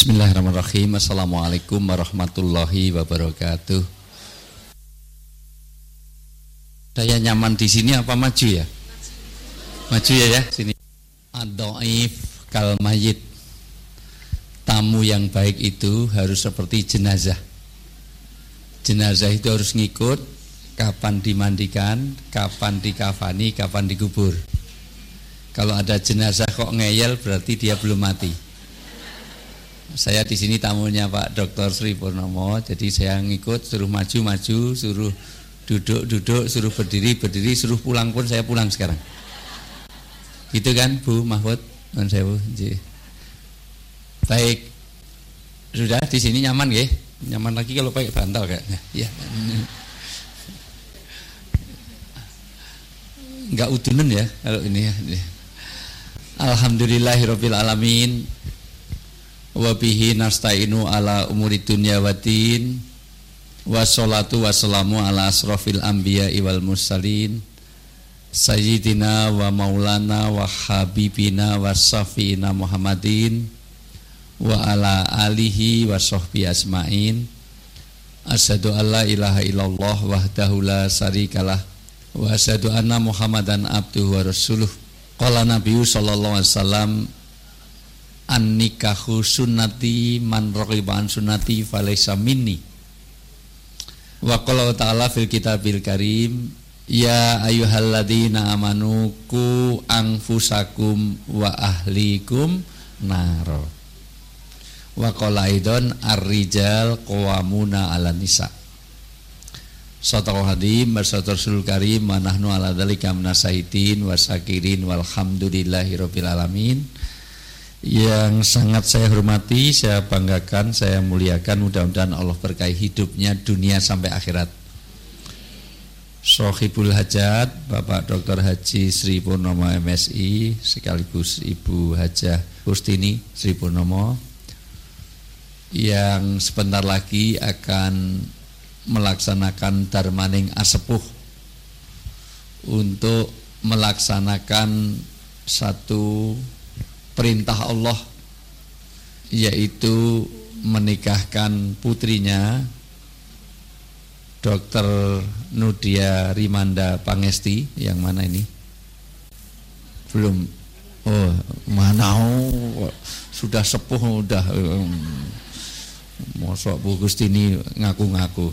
Bismillahirrahmanirrahim. Assalamualaikum warahmatullahi wabarakatuh. Saya nyaman di sini apa maju ya? Maju ya sini. Ad-dhaif kal mayyit. Tamu yang baik itu harus seperti jenazah. Jenazah itu harus ngikut kapan dimandikan, kapan dikafani, kapan dikubur. Kalau ada jenazah kok ngeyel berarti dia belum mati. Saya di sini tamunya Pak Dr. Sri Purnomo, jadi saya ngikut, suruh maju, suruh duduk, suruh berdiri, suruh pulang pun saya pulang sekarang. Gitu kan Bu Mahfud? Baik, sudah di sini nyaman ya? Nyaman lagi kalau pakai bantal kayaknya. Ya. Enggak udunan ya kalau ini ya. Alhamdulillahirabbil alamin. Wa bihi nasta'inu ala umuri dunya waddin. Wassalatu wassalamu ala asrofil anbiya'i wal mursalin sayyidina wa maulana wa habibina wa safina Muhammadin wa ala alihi wa sahbihi asma'in. Asyhadu an la ilaha illallah wahdahu la syarikalah wa asyhadu anna Muhammadan abduhu wa rasuluh. Qala Nabi sallallahu alaihi wasallam, an-nikahu sunnati man raghiba an sunnati falaysa minni. Wa qala ta'ala fil kitabil karim, ya ayyuhalladzina amanu qu anfusakum wa ahlikum nar. Wa qala aidan ar-rijal qawwamuna 'alan nisa. Sadaqal hadim Rasul karim wa nahnu 'ala dzalika minasyaidin wasakirin walhamdulillahirabbil alamin. Yang sangat saya hormati, saya banggakan, saya muliakan, mudah-mudahan Allah berkahi hidupnya dunia sampai akhirat. Sohibul Hajat Bapak Dr. Haji Sri Purnomo MSI sekaligus Ibu Hajah Hustini Sri Purnomo yang sebentar lagi akan melaksanakan Darmaning Asepuh untuk melaksanakan satu perintah Allah, yaitu menikahkan putrinya Dr. Nudia Rimanda Pangesti. Yang mana ini? Belum. Oh, mana? Sudah sepuh, udah. Mosok Bu Gustini ngaku-ngaku.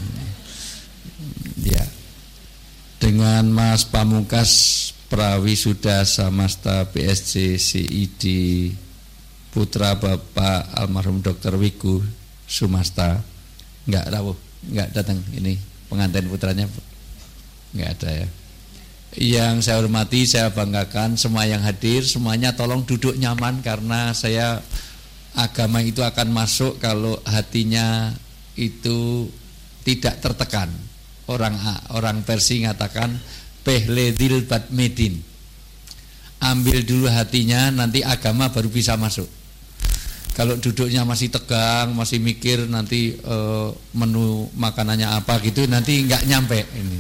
Ya. Dengan Mas Pamungkas Prawisuda Samasta PSG CID putra Bapak almarhum Dr. Wiku Sumasta. Enggak datang ini pengantin putranya enggak ada ya. Yang saya hormati, saya banggakan semua yang hadir, semuanya tolong duduk nyaman karena saya agama itu akan masuk kalau hatinya itu tidak tertekan. Orang Persia mengatakan pehledil badmedin, ambil dulu hatinya, nanti agama baru bisa masuk. Kalau duduknya masih tegang, masih mikir nanti menu makanannya apa gitu, nanti nggak nyampe ini.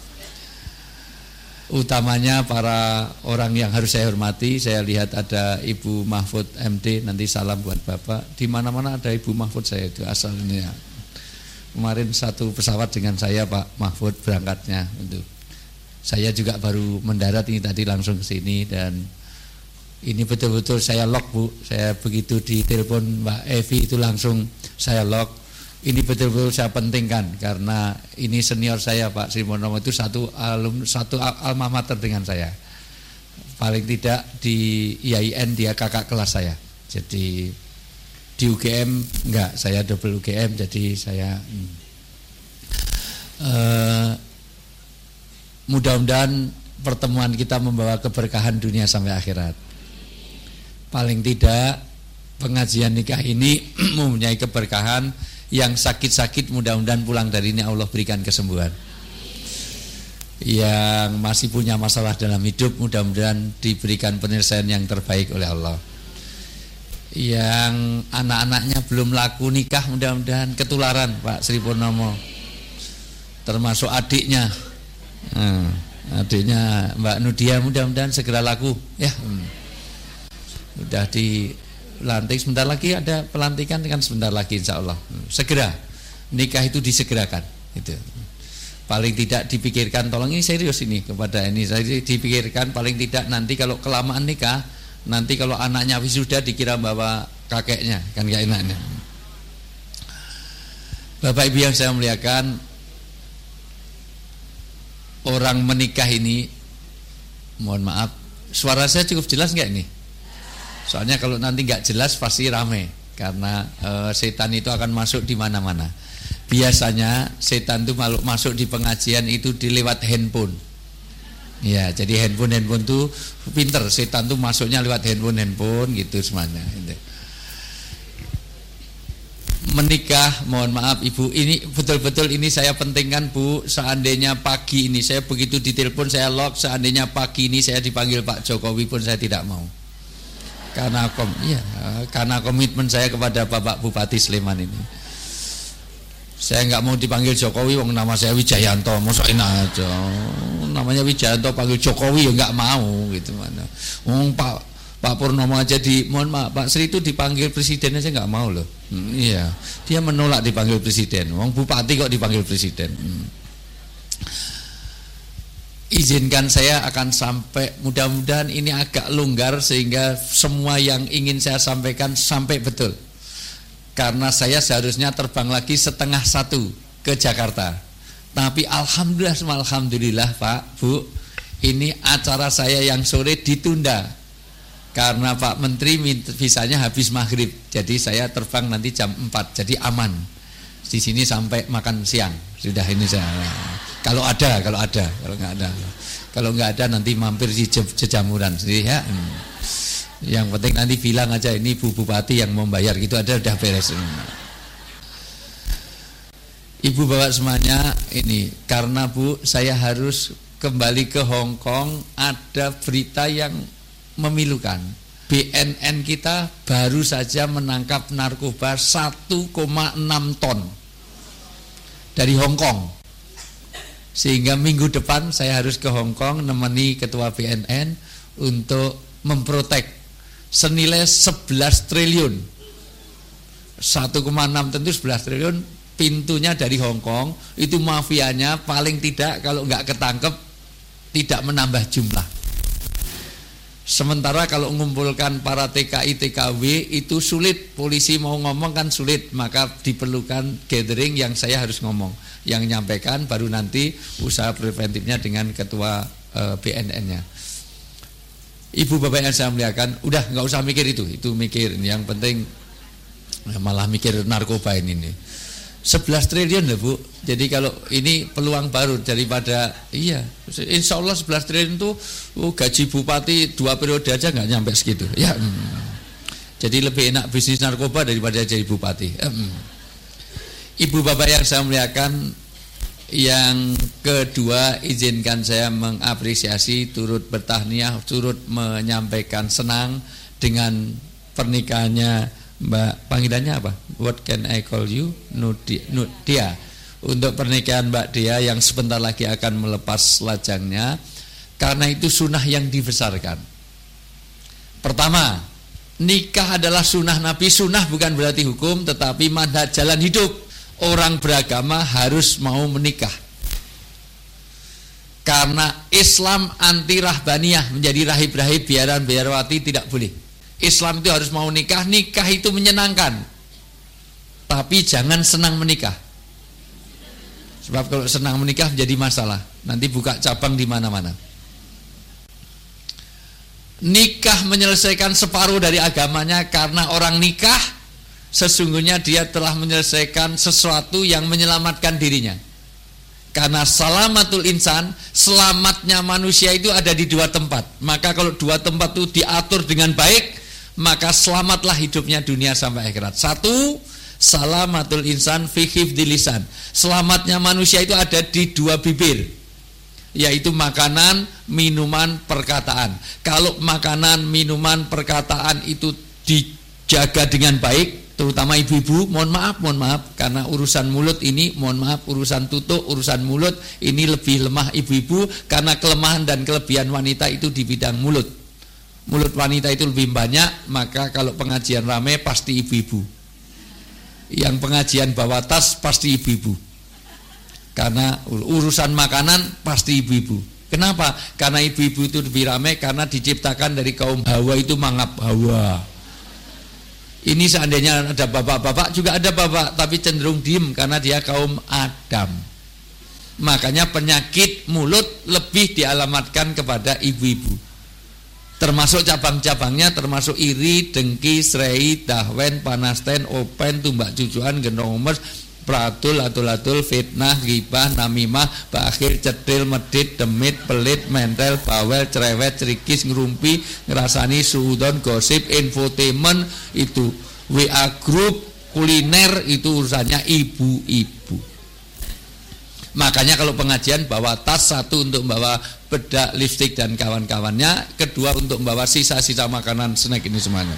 Utamanya para orang yang harus saya hormati, saya lihat ada Ibu Mahfud MD, nanti salam buat Bapak. Di mana-mana ada Ibu Mahfud, saya itu asalnya. Kemarin satu pesawat dengan saya Pak Mahfud berangkatnya untuk. Saya juga baru mendarat ini tadi langsung ke sini dan ini betul-betul saya lock Bu. Saya begitu ditelepon Mbak Evi itu langsung saya lock. Ini betul-betul saya pentingkan karena ini senior saya Pak Sri Purnomo itu satu alma mater dengan saya. Paling tidak di IAIN dia kakak kelas saya. Jadi di UGM enggak, saya double UGM, jadi saya mudah-mudahan pertemuan kita membawa keberkahan dunia sampai akhirat. Paling tidak pengajian nikah ini mempunyai keberkahan. Yang sakit-sakit mudah-mudahan pulang dari ini Allah berikan kesembuhan. Yang masih punya masalah dalam hidup mudah-mudahan diberikan penyelesaian yang terbaik oleh Allah. Yang anak-anaknya belum laku nikah mudah-mudahan ketularan Pak Sri Purnomo, termasuk adiknya. Adiknya Mbak Nudia mudah-mudahan segera laku ya. Udah lantik, sebentar lagi ada pelantikan kan, sebentar lagi insya Allah. Segera nikah itu disegerakan itu. Paling tidak dipikirkan, tolong ini serius ini kepada ini, saya dipikirkan paling tidak nanti kalau kelamaan nikah, nanti kalau anaknya wisuda dikira bawa kakeknya, kan gak enaknya. Bapak Ibu yang saya muliakan, orang menikah ini, mohon maaf, suara saya cukup jelas nggak ini? Soalnya kalau nanti nggak jelas pasti rame, karena setan itu akan masuk di mana-mana. Biasanya setan itu masuk di pengajian itu lewat handphone. Ya, jadi handphone tuh pinter, setan tuh masuknya lewat handphone gitu semuanya. Menikah, mohon maaf Ibu, ini betul-betul ini saya pentingkan Bu. Seandainya pagi ini saya begitu ditelepon saya lock, seandainya pagi ini saya dipanggil Pak Jokowi pun saya tidak mau. Karena komitmen saya kepada Bapak Bupati Sleman ini. Saya nggak mau dipanggil Jokowi, wong nama saya Wijayanto, masa enak aja. Namanya Wijayanto panggil Jokowi ya nggak mau gitu mana. Pak Purnomo aja mohon maaf Pak Sri itu dipanggil presiden aja nggak mau loh. Iya, dia menolak dipanggil presiden. Wong bupati kok dipanggil presiden. Izinkan saya akan sampai, mudah-mudahan ini agak longgar sehingga semua yang ingin saya sampaikan sampai betul. Karena saya seharusnya terbang lagi 12:30 ke Jakarta. Tapi alhamdulillah Pak, Bu, ini acara saya yang sore ditunda. Karena Pak Menteri visanya habis maghrib, jadi saya terbang nanti jam 4, jadi aman. Di sini sampai makan siang. Sudah ini saya. Kalau nggak ada nanti mampir di Jejamuran. Jadi ya, yang penting nanti bilang aja ini Bu Bupati yang membayar gitu, ada udah beres. Ibu bapak semuanya ini karena Bu saya harus kembali ke Hong Kong, ada berita yang memilukan. BNN kita baru saja menangkap narkoba 1,6 ton dari Hong Kong. Sehingga minggu depan saya harus ke Hong Kong nemeni ketua BNN untuk memprotek senilai 11 triliun. 1,6 ton itu 11 triliun, pintunya dari Hong Kong. Itu mafianya paling tidak kalau nggak ketangkep tidak menambah jumlah. Sementara kalau mengumpulkan para TKI TKW itu sulit, polisi mau ngomong kan sulit, maka diperlukan gathering yang saya harus ngomong, yang nyampaikan baru nanti usaha preventifnya dengan ketua BNN-nya. Ibu bapak yang saya muliakan, udah nggak usah mikir itu mikir, yang penting malah mikir narkoba ini nih. 11 triliun loh Bu. Jadi kalau ini peluang baru daripada insya Allah 11 triliun itu gaji bupati 2 periode aja nggak nyampe segitu ya. Jadi lebih enak bisnis narkoba daripada jadi bupati. Ibu bapak yang saya muliakan, yang kedua izinkan saya mengapresiasi, turut bertahniah, turut menyampaikan senang dengan pernikahannya Mbak, panggilannya apa? What can I call you? Dia. Untuk pernikahan Mbak Dia yang sebentar lagi akan melepas lajangnya. Karena itu sunnah yang dibesarkan. Pertama, nikah adalah sunnah Nabi. Sunnah bukan berarti hukum, tetapi manhaj jalan hidup. Orang beragama harus mau menikah. Karena Islam anti rahbaniyah, menjadi rahib-rahib, biaran-biarawati tidak boleh. Islam itu harus mau nikah, nikah itu menyenangkan. Tapi jangan senang menikah. Sebab kalau senang menikah menjadi masalah. Nanti buka cabang di mana-mana. Nikah menyelesaikan separuh dari agamanya, karena orang nikah sesungguhnya dia telah menyelesaikan sesuatu yang menyelamatkan dirinya. Karena salamatul insan, selamatnya manusia itu ada di 2 tempat. Maka kalau 2 tempat itu diatur dengan baik, maka selamatlah hidupnya dunia sampai akhirat. 1, salamatul insan fi hifdzil lisan. Selamatnya manusia itu ada di 2 bibir, yaitu makanan, minuman, perkataan. Kalau makanan, minuman, perkataan itu dijaga dengan baik, terutama ibu-ibu, mohon maaf, karena urusan mulut ini, urusan tutuk, urusan mulut ini lebih lemah ibu-ibu, karena kelemahan dan kelebihan wanita itu di bidang mulut. mulut wanita itu lebih banyak, maka kalau pengajian rame pasti ibu-ibu. Yang pengajian bawa tas pasti ibu-ibu. Karena urusan makanan pasti ibu-ibu. Kenapa? Karena ibu-ibu itu lebih rame, karena diciptakan dari kaum Hawa itu mangap Hawa. Ini seandainya ada bapak-bapak, juga ada bapak, tapi cenderung diem karena dia kaum Adam. Makanya penyakit mulut lebih dialamatkan kepada ibu-ibu. Termasuk cabang-cabangnya, termasuk iri, dengki, serei, dahwen, panasten, open, tumbak cucuan, gendong omes, pratul, atul-atul, fitnah, ghibah, namimah, bakhil, cedil, medit, demit, pelit, mentel, bawel, cerewet, cerikis, ngerumpi, ngerasani, suudon, gosip, infotainment, itu WA group, kuliner, itu urusannya ibu-ibu. Makanya kalau pengajian bawa tas, satu untuk membawa bedak, lipstik dan kawan-kawannya, kedua untuk membawa sisa-sisa makanan snack ini semuanya.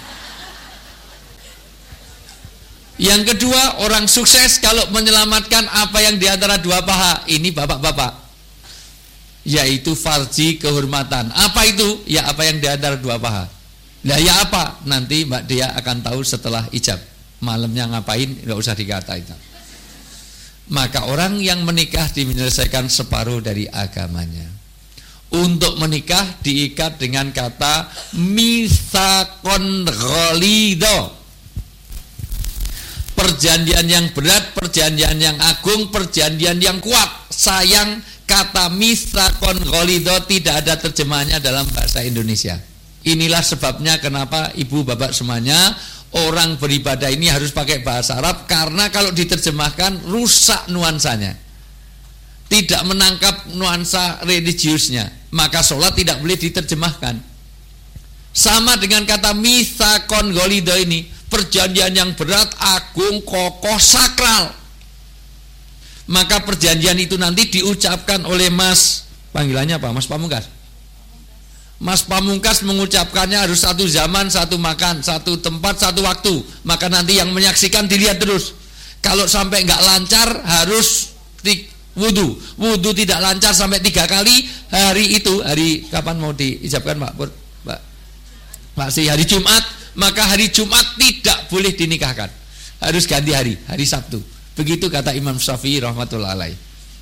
Yang kedua, orang sukses kalau menyelamatkan apa yang diantara dua paha. Ini bapak-bapak, yaitu farji, kehormatan. Apa itu? Ya apa yang diantara dua paha. Nah ya apa? Nanti Mbak Dia akan tahu setelah ijab. Malamnya ngapain nggak usah dikatain. Maka orang yang menikah menyelesaikan separuh dari agamanya. Untuk menikah diikat dengan kata mitsaqon ghalidho, perjanjian yang berat, perjanjian yang agung, perjanjian yang kuat. Sayang, kata mitsaqon ghalidho tidak ada terjemahannya dalam bahasa Indonesia. Inilah sebabnya kenapa ibu bapak semuanya, orang beribadah ini harus pakai bahasa Arab, karena kalau diterjemahkan rusak nuansanya, tidak menangkap nuansa religiusnya, maka sholat tidak boleh diterjemahkan. Sama dengan kata mitsaqon ghalidho ini, perjanjian yang berat, agung, kokoh, sakral. Maka perjanjian itu nanti diucapkan oleh Mas, panggilannya apa? Mas Pamungkas. Mas Pamungkas mengucapkannya harus satu zaman, satu makan, satu tempat, satu waktu. Maka nanti yang menyaksikan dilihat terus. Kalau sampai nggak lancar harus wudhu. Wudhu tidak lancar sampai 3 kali, hari itu, hari kapan mau diijabkan Pak Pur? Pak Si, hari Jumat, maka hari Jumat tidak boleh dinikahkan. Harus ganti hari Sabtu. Begitu kata Imam Syafi'i rahmatullah alaih.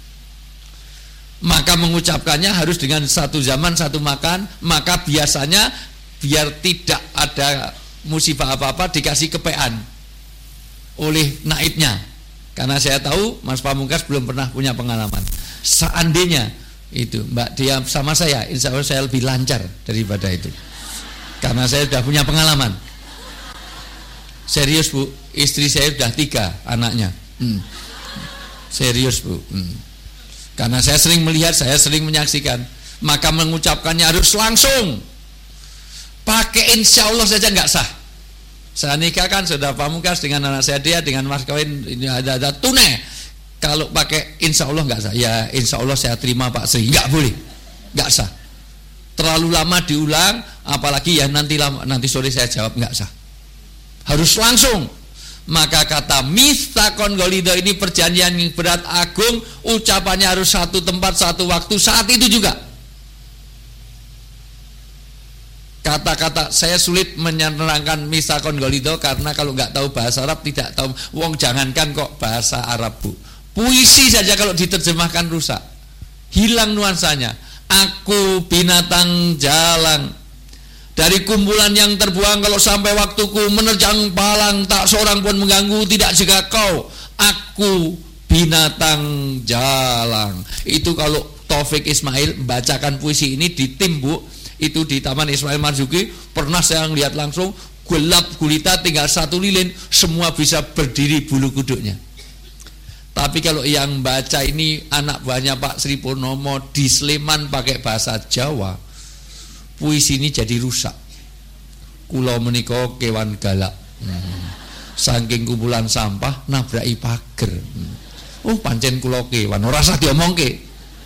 Maka mengucapkannya harus dengan satu zaman, satu makan. Maka biasanya biar tidak ada musibah apa-apa dikasih kepean oleh naibnya. Karena saya tahu Mas Pamungkas belum pernah punya pengalaman. Seandainya itu Mbak Dia sama saya, insya Allah saya lebih lancar daripada itu, karena saya sudah punya pengalaman. Serius Bu, istri saya sudah 3 anaknya. Serius Bu. Karena saya sering melihat, saya sering menyaksikan. Maka mengucapkannya harus langsung. Pakai insya Allah saja nggak sah. Saya nikah kan sudah Pamungkas dengan anak saya Dia, dengan mas kawin ini ada tunai. Kalau pakai insya Allah nggak sah. Ya insya Allah saya terima Pak Sri, nggak boleh, nggak sah. Terlalu lama diulang, apalagi ya nanti sore saya jawab nggak sah. Harus langsung. Maka kata mitsaqon ghalidho ini perjanjian yang berat, agung, ucapannya harus satu tempat, satu waktu, saat itu juga. Kata-kata saya sulit menerangkan mitsaqon ghalidho, karena kalau nggak tahu bahasa Arab tidak tahu. Wong jangankan kok bahasa Arab Bu, puisi saja kalau diterjemahkan rusak, hilang nuansanya. Aku binatang jalang, dari kumpulan yang terbuang, kalau sampai waktuku menerjang palang, tak seorang pun mengganggu, tidak jika kau. Aku binatang jalang. Itu kalau Taufik Ismail membacakan puisi ini di tim Bu, itu di Taman Ismail Marzuki, pernah saya lihat langsung, gelap gulita, tinggal 1 lilin, semua bisa berdiri bulu kuduknya. Tapi kalau yang baca ini anak buahnya Pak Sri Purnomo di Sleman pakai bahasa Jawa, puisi ini jadi rusak. Kula menika kewan galak, saking kumpulan sampah nabraki pager. Oh pancen kula kewan, ora usah diomongke.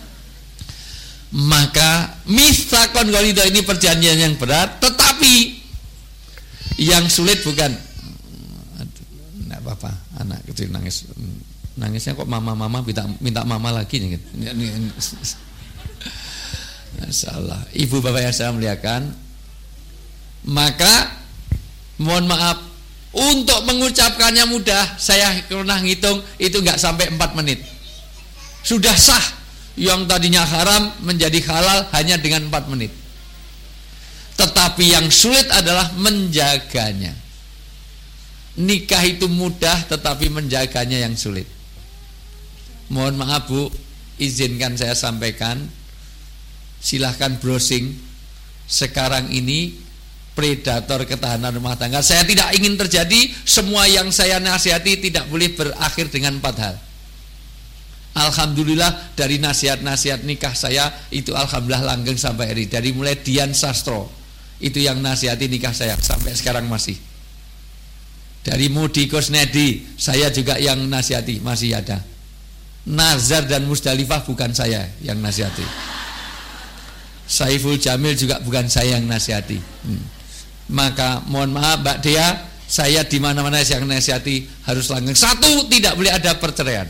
Maka mitsaqon ghalidho ini perjanjian yang berat, tetapi yang sulit bukan. Enggak apa-apa, anak kecil nangis. Nangisnya kok mama minta mama lagi nih. Masyaallah. Ibu bapak yang saya muliakan, Maka mohon maaf, untuk mengucapkannya mudah. Saya pernah ngitung itu nggak sampai 4 menit sudah sah. Yang tadinya haram menjadi halal hanya dengan 4 menit. Tetapi yang sulit adalah menjaganya. Nikah itu mudah, tetapi menjaganya yang sulit. Mohon maaf Bu, izinkan saya sampaikan, silahkan browsing. Sekarang ini predator ketahanan rumah tangga, saya tidak ingin terjadi. Semua yang saya nasihati tidak boleh berakhir dengan 4 hal. Alhamdulillah dari nasihat-nasihat nikah saya itu alhamdulillah langgeng sampai hari. Dari mulai Dian Sastro itu yang nasihati nikah saya sampai sekarang masih. Dari Mudi Kusnedi saya juga yang nasihati, masih ada. Nazar dan Musdalifah bukan saya yang nasihati. Saiful Jamil juga bukan saya yang nasihati. Maka mohon maaf Mbak Dea, saya di mana-mana yang nasihati harus langgeng. 1, tidak boleh ada perceraian.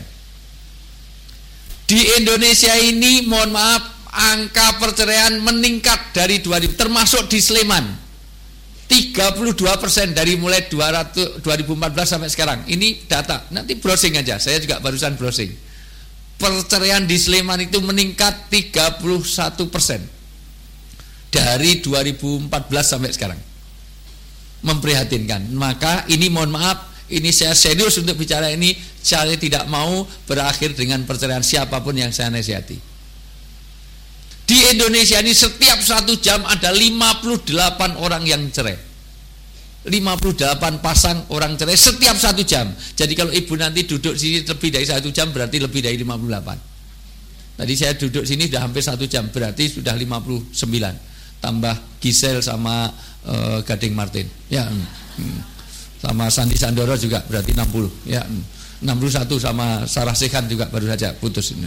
Di Indonesia ini mohon maaf, angka perceraian meningkat dari 2000, termasuk di Sleman 32% dari mulai 2014 sampai sekarang. Ini data, nanti browsing aja, saya juga barusan browsing. Perceraian di Sleman itu meningkat 31% dari 2014 sampai sekarang. Memprihatinkan. Maka ini mohon maaf, ini saya serius untuk bicara ini. Saya tidak mau berakhir dengan perceraian siapapun yang saya nasihati. Di Indonesia ini setiap 1 jam ada 58 orang yang cerai. 58 pasang orang cerai setiap 1 jam. Jadi kalau ibu nanti duduk sini lebih dari 1 jam berarti lebih dari 58. Tadi saya duduk sini sudah hampir 1 jam, berarti sudah 59. Tambah Gisel sama Gading Martin. Ya. Sama Sandi Sandoro juga berarti 60. Ya. 61 sama Sarah Sekhan juga baru saja putus.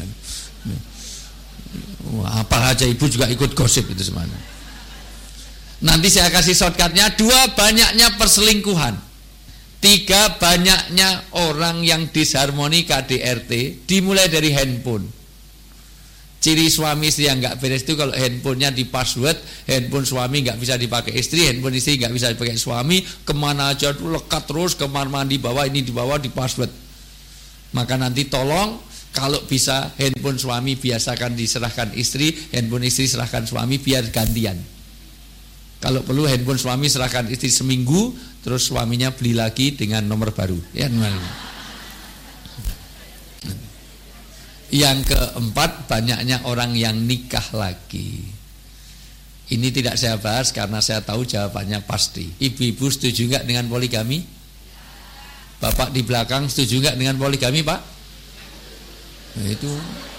Wah, apa aja ibu juga ikut gosip itu semuanya. Nanti saya kasih shortcutnya. 2, banyaknya perselingkuhan. 3, banyaknya orang yang disharmoni KDRT dimulai dari handphone. Ciri suami istri yang nggak beres itu kalau handphonenya di password, handphone suami nggak bisa dipakai istri, handphone istri nggak bisa dipakai suami, kemana aja tuh lekat terus, kemana mandi bawah, ini di bawah di password. Maka nanti tolong kalau bisa handphone suami biasakan diserahkan istri, handphone istri serahkan suami biar gantian. Kalau perlu handphone suami serahkan istri seminggu, terus suaminya beli lagi dengan nomor baru. Ya, yang keempat, banyaknya orang yang nikah lagi. Ini tidak saya bahas karena saya tahu jawabannya pasti. Ibu-ibu setuju nggak dengan poligami? Bapak di belakang setuju nggak dengan poligami, Pak? Nah, itu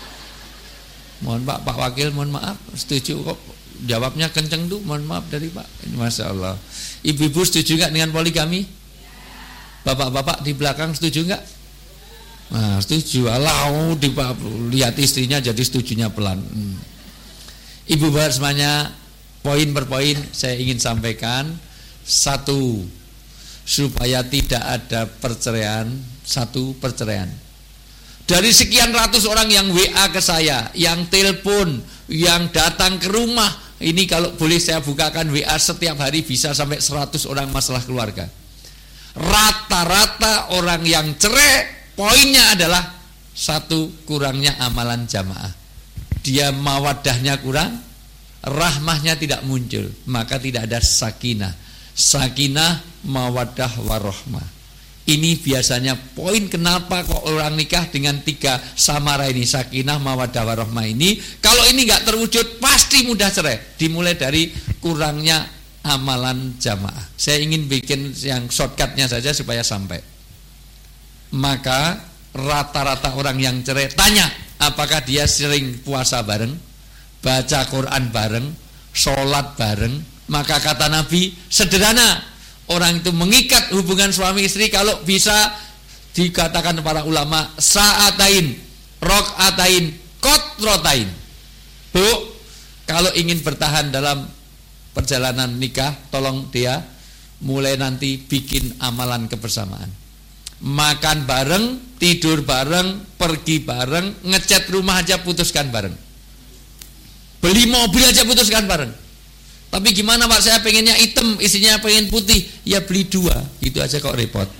mohon Pak Wakil, mohon maaf, setuju kok. Jawabnya kenceng tuh, mohon maaf dari Pak. Ini Masya Allah. Ibu-ibu setuju nggak dengan poligami? Bapak-bapak di belakang setuju nggak? Nah, setuju. Alau lihat istrinya jadi setujunya pelan. Ibu bapak semuanya, poin per poin saya ingin sampaikan. 1, supaya tidak ada perceraian. 1, perceraian. Dari sekian ratus orang yang WA ke saya, yang telepon, yang datang ke rumah, ini kalau boleh saya bukakan WA setiap hari bisa sampai 100 orang masalah keluarga. Rata-rata orang yang cerai, poinnya adalah 1, kurangnya amalan jamaah. Dia mawadahnya kurang, rahmahnya tidak muncul, maka tidak ada sakinah. Sakinah, mawadah, warahmah. Ini biasanya poin kenapa kok orang nikah dengan 3 samara ini, sakinah, mawadah, warahmah ini. Kalau ini nggak terwujud pasti mudah cerai. Dimulai dari kurangnya amalan jamaah. Saya ingin bikin yang shortcutnya saja supaya sampai. Maka rata-rata orang yang cerai, tanya apakah dia sering puasa bareng, baca Quran bareng, sholat bareng. Maka kata Nabi sederhana, orang itu mengikat hubungan suami istri kalau bisa dikatakan para ulama sa'atain, rok'atain, kotrotain. Bu, kalau ingin bertahan dalam perjalanan nikah, tolong dia mulai nanti bikin amalan kebersamaan. Makan bareng, tidur bareng, pergi bareng, ngecat rumah aja putuskan bareng, beli mobil aja putuskan bareng. Tapi gimana Pak, saya pengennya hitam, isinya pengen putih. Ya beli 2, gitu aja kok repot.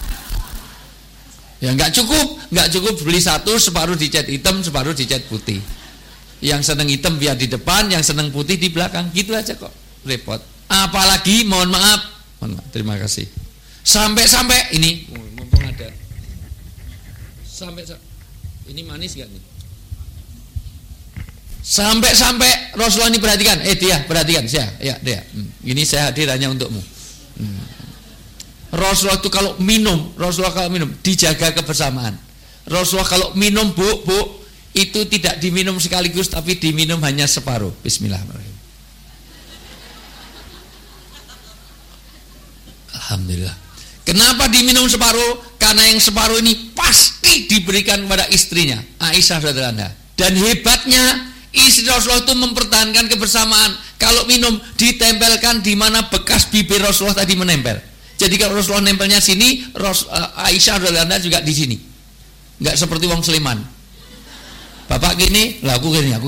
Ya nggak cukup beli 1, separuh dicat hitam, separuh dicat putih. Yang seneng hitam biar di depan, yang seneng putih di belakang, gitu aja kok repot. Apalagi mohon maaf, terima kasih. Sampai ini, mumpung ada. Sampai ini manis gak nih? Sampai Rasulullah ini perhatikan, dia perhatikan saya, ya dia. Ini saya hadir hanya untukmu. Rasulullah itu kalau minum dijaga kebersamaan. Rasulullah kalau minum bu, itu tidak diminum sekaligus, tapi diminum hanya separuh. Bismillahirrahmanirrahim. Alhamdulillah. Kenapa diminum separuh? Karena yang separuh ini pasti diberikan kepada istrinya, Aisyah radhiyallahu anha. Dan hebatnya istri Rasulullah itu mempertahankan kebersamaan. Kalau minum ditempelkan di mana bekas bibir Rasulullah tadi menempel. Jadi kalau Rasulullah nempelnya sini, Aisyah radhiyallahu anha juga di sini. Enggak seperti wong Sleman. Bapak gini, lah aku gini.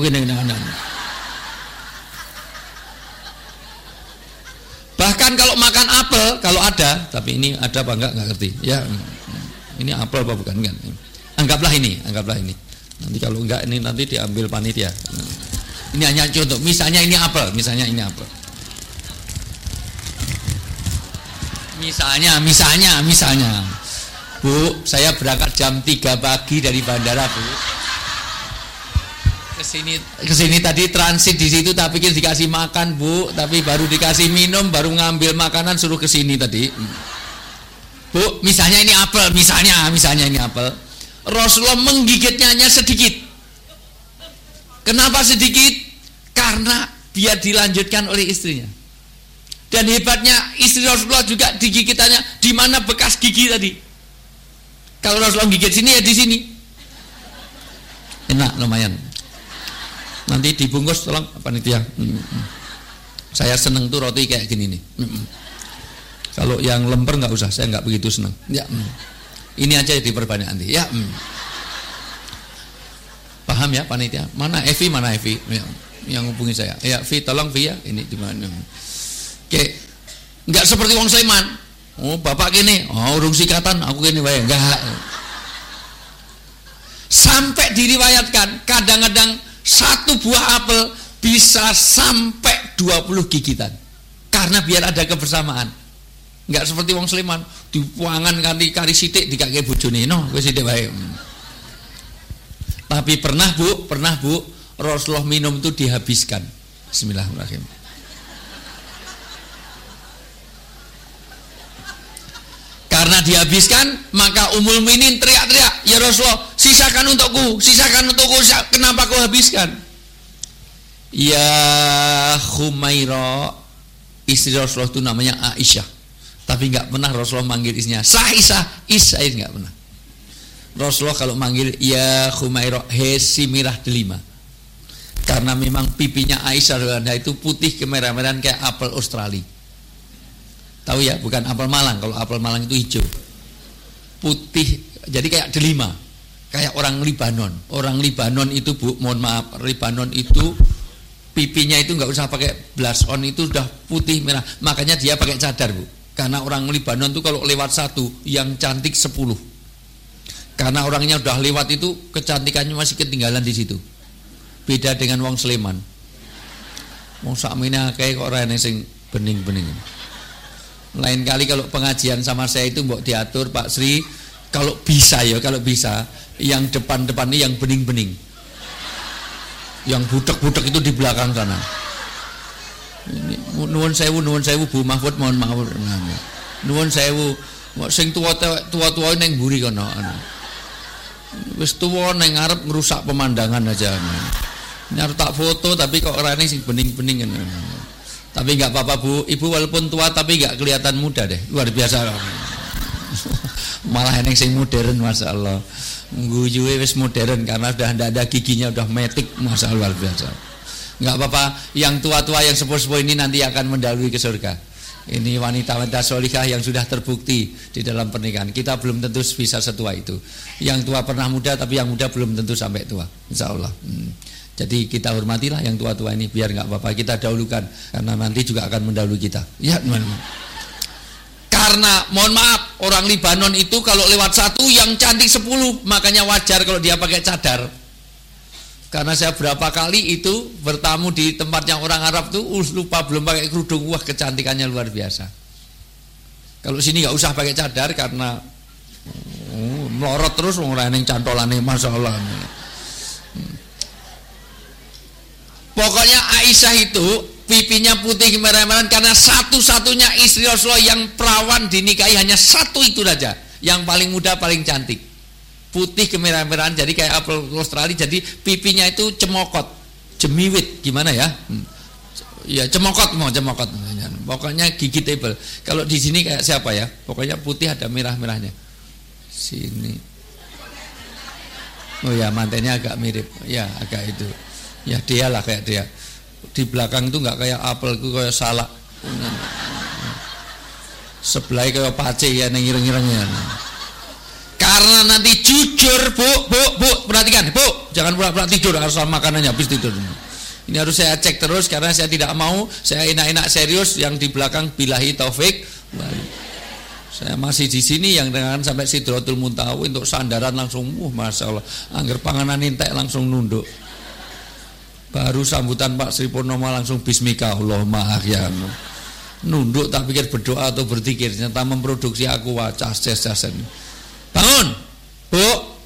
Bahkan kalau makan apel, kalau ada, tapi ini ada apa enggak ngerti. Ya, ini apel apa bukan kan? Anggaplah ini. Nanti kalau enggak ini nanti diambil panitia. Ini hanya contoh. Misalnya ini apel. Misalnya. Bu, saya berangkat jam 3 pagi dari bandara, Bu. Kesini tadi transit di situ, tapi pikir dikasih makan, Bu, tapi baru dikasih minum, baru ngambil makanan suruh kesini tadi. Bu, misalnya ini apel, misalnya ini apel. Rasulullah menggigitnya hanya sedikit. Kenapa sedikit? Karena biar dilanjutkan oleh istrinya. Dan hebatnya istri Rasulullah juga digigitannya di mana bekas gigi tadi. Kalau Rasulullah gigit sini ya di sini. Enak lumayan. Nanti dibungkus tolong panitia. Saya seneng tuh roti kayak gini nih. Kalau yang lemper nggak usah, saya nggak begitu seneng. Ya. Ini aja diperbanyak nanti. Ya. Paham ya panitia? Mana Evi? Ya, yang hubungi saya. Ya, Vi, tolong Vi ya. Ini di mana? Oke. Enggak seperti wong Sleman. Oh, bapak gini. Oh, urung sikatan, aku gini wae. Enggak. Sampai diriwayatkan kadang-kadang satu buah apel bisa sampai 20 gigitan. Karena biar ada kebersamaan. Enggak seperti wong Sleman, dipuangan kari sithik dikake bojone. No, wis sithik wae. Tapi pernah Bu, Rasulullah minum itu dihabiskan. Bismillahirrahmanirrahim. Karena dihabiskan, maka Ummul Mukminin teriak-teriak, "Ya Rasulullah, sisakan untukku. Kenapa kau habiskan?" Ya Khumaira, istri Rasulullah itu namanya Aisyah. Tapi enggak pernah Rasulullah manggil istrinya Isa enggak pernah. Rasulullah kalau manggil ya Khumaira, hesi mirah delima. Karena memang pipinya Aisyah itu putih kemerah-merahan kayak apel Australia. Tahu ya, bukan apel Malang. Kalau apel Malang itu hijau. Putih, jadi kayak delima. Kayak orang Libanon. Orang Libanon itu Bu, mohon maaf, Libanon itu pipinya itu enggak usah pakai blush on, itu sudah putih merah. Makanya dia pakai cadar Bu. Karena orang Libanon itu kalau lewat satu, yang cantik 10. Karena orangnya udah lewat itu, kecantikannya masih ketinggalan di situ. Beda dengan wong Sleman. Wong sakmene akeh kok ora enek sing bening-bening. Lain kali kalau pengajian sama saya itu mbok diatur Pak Sri, kalau bisa yang depan-depan ini yang bening-bening. Yang butek-butek itu di belakang sana. Ini nuwun sewu Bu Mahfud, mohon maaf. Nuwun sewu, sing tua-tua ning mburi kono. Wis tuwa nang ngarep ngrusak pemandangan aja. Nyar tak foto tapi kok ora sing bening-bening. Tapi enggak apa-apa Bu, Ibu walaupun tua tapi enggak kelihatan muda deh. Luar biasa. Malah eneng sing modern masyaallah. Guyuwe wis modern karena sudah enggak ada giginya, udah metik, masyaallah luar biasa. Enggak apa-apa, yang tua-tua yang sepuh-sepuh ini nanti akan mendahului ke surga. Ini wanita-wanita solihah yang sudah terbukti di dalam pernikahan. Kita belum tentu bisa setua itu. Yang tua pernah muda, tapi yang muda belum tentu sampai tua, insya Allah. Jadi kita hormatilah yang tua-tua ini, biar nggak apa-apa, kita dahulukan karena nanti juga akan mendahului kita. Ya, teman-teman. Karena mohon maaf, orang Libanon itu kalau lewat satu yang cantik 10, makanya wajar kalau dia pakai cadar. Karena saya berapa kali itu bertamu di tempatnya orang Arab tuh, lupa belum pakai kerudung, wah kecantikannya luar biasa. Kalau sini nggak usah pakai cadar karena melorot terus orang yang cantolane, masya Allah. Pokoknya Aisyah itu pipinya putih kemerah-merahan karena satu-satunya istri Rasulullah yang perawan dinikahi hanya satu itu saja, yang paling muda paling cantik. Putih kemerah-merahan, jadi kayak apel Australia, jadi pipinya itu cemokot, jemiwit, gimana ya? Ya cemokot, mau cemokot. Pokoknya gigi tebel. Kalau di sini kayak siapa ya? Pokoknya putih ada merah-merahnya. Sini. Oh ya, mantennya agak mirip. Ya agak itu. Ya dia lah kayak dia. Di belakang itu nggak kayak apel, itu kayak salak. Sebelahnya kayak pace ya, ireng-irengnya. Karena nanti jujur, bu, perhatikan, bu, jangan pura-pura tidur, harus makanannya habis tidur. Ini harus saya cek terus karena saya tidak mau saya enak-enak serius yang di belakang billahi taufik. Saya masih di sini yang dengan sampai Sidratul Muntaha untuk sandaran langsung, masya Allah, angger panganan intek langsung nunduk. Baru sambutan Pak Sri Purnomo langsung bismika Allahumma ahya. Nunduk tak pikir berdoa atau berzikir, ternyata memproduksi aku cas-casen. Bangun, bu,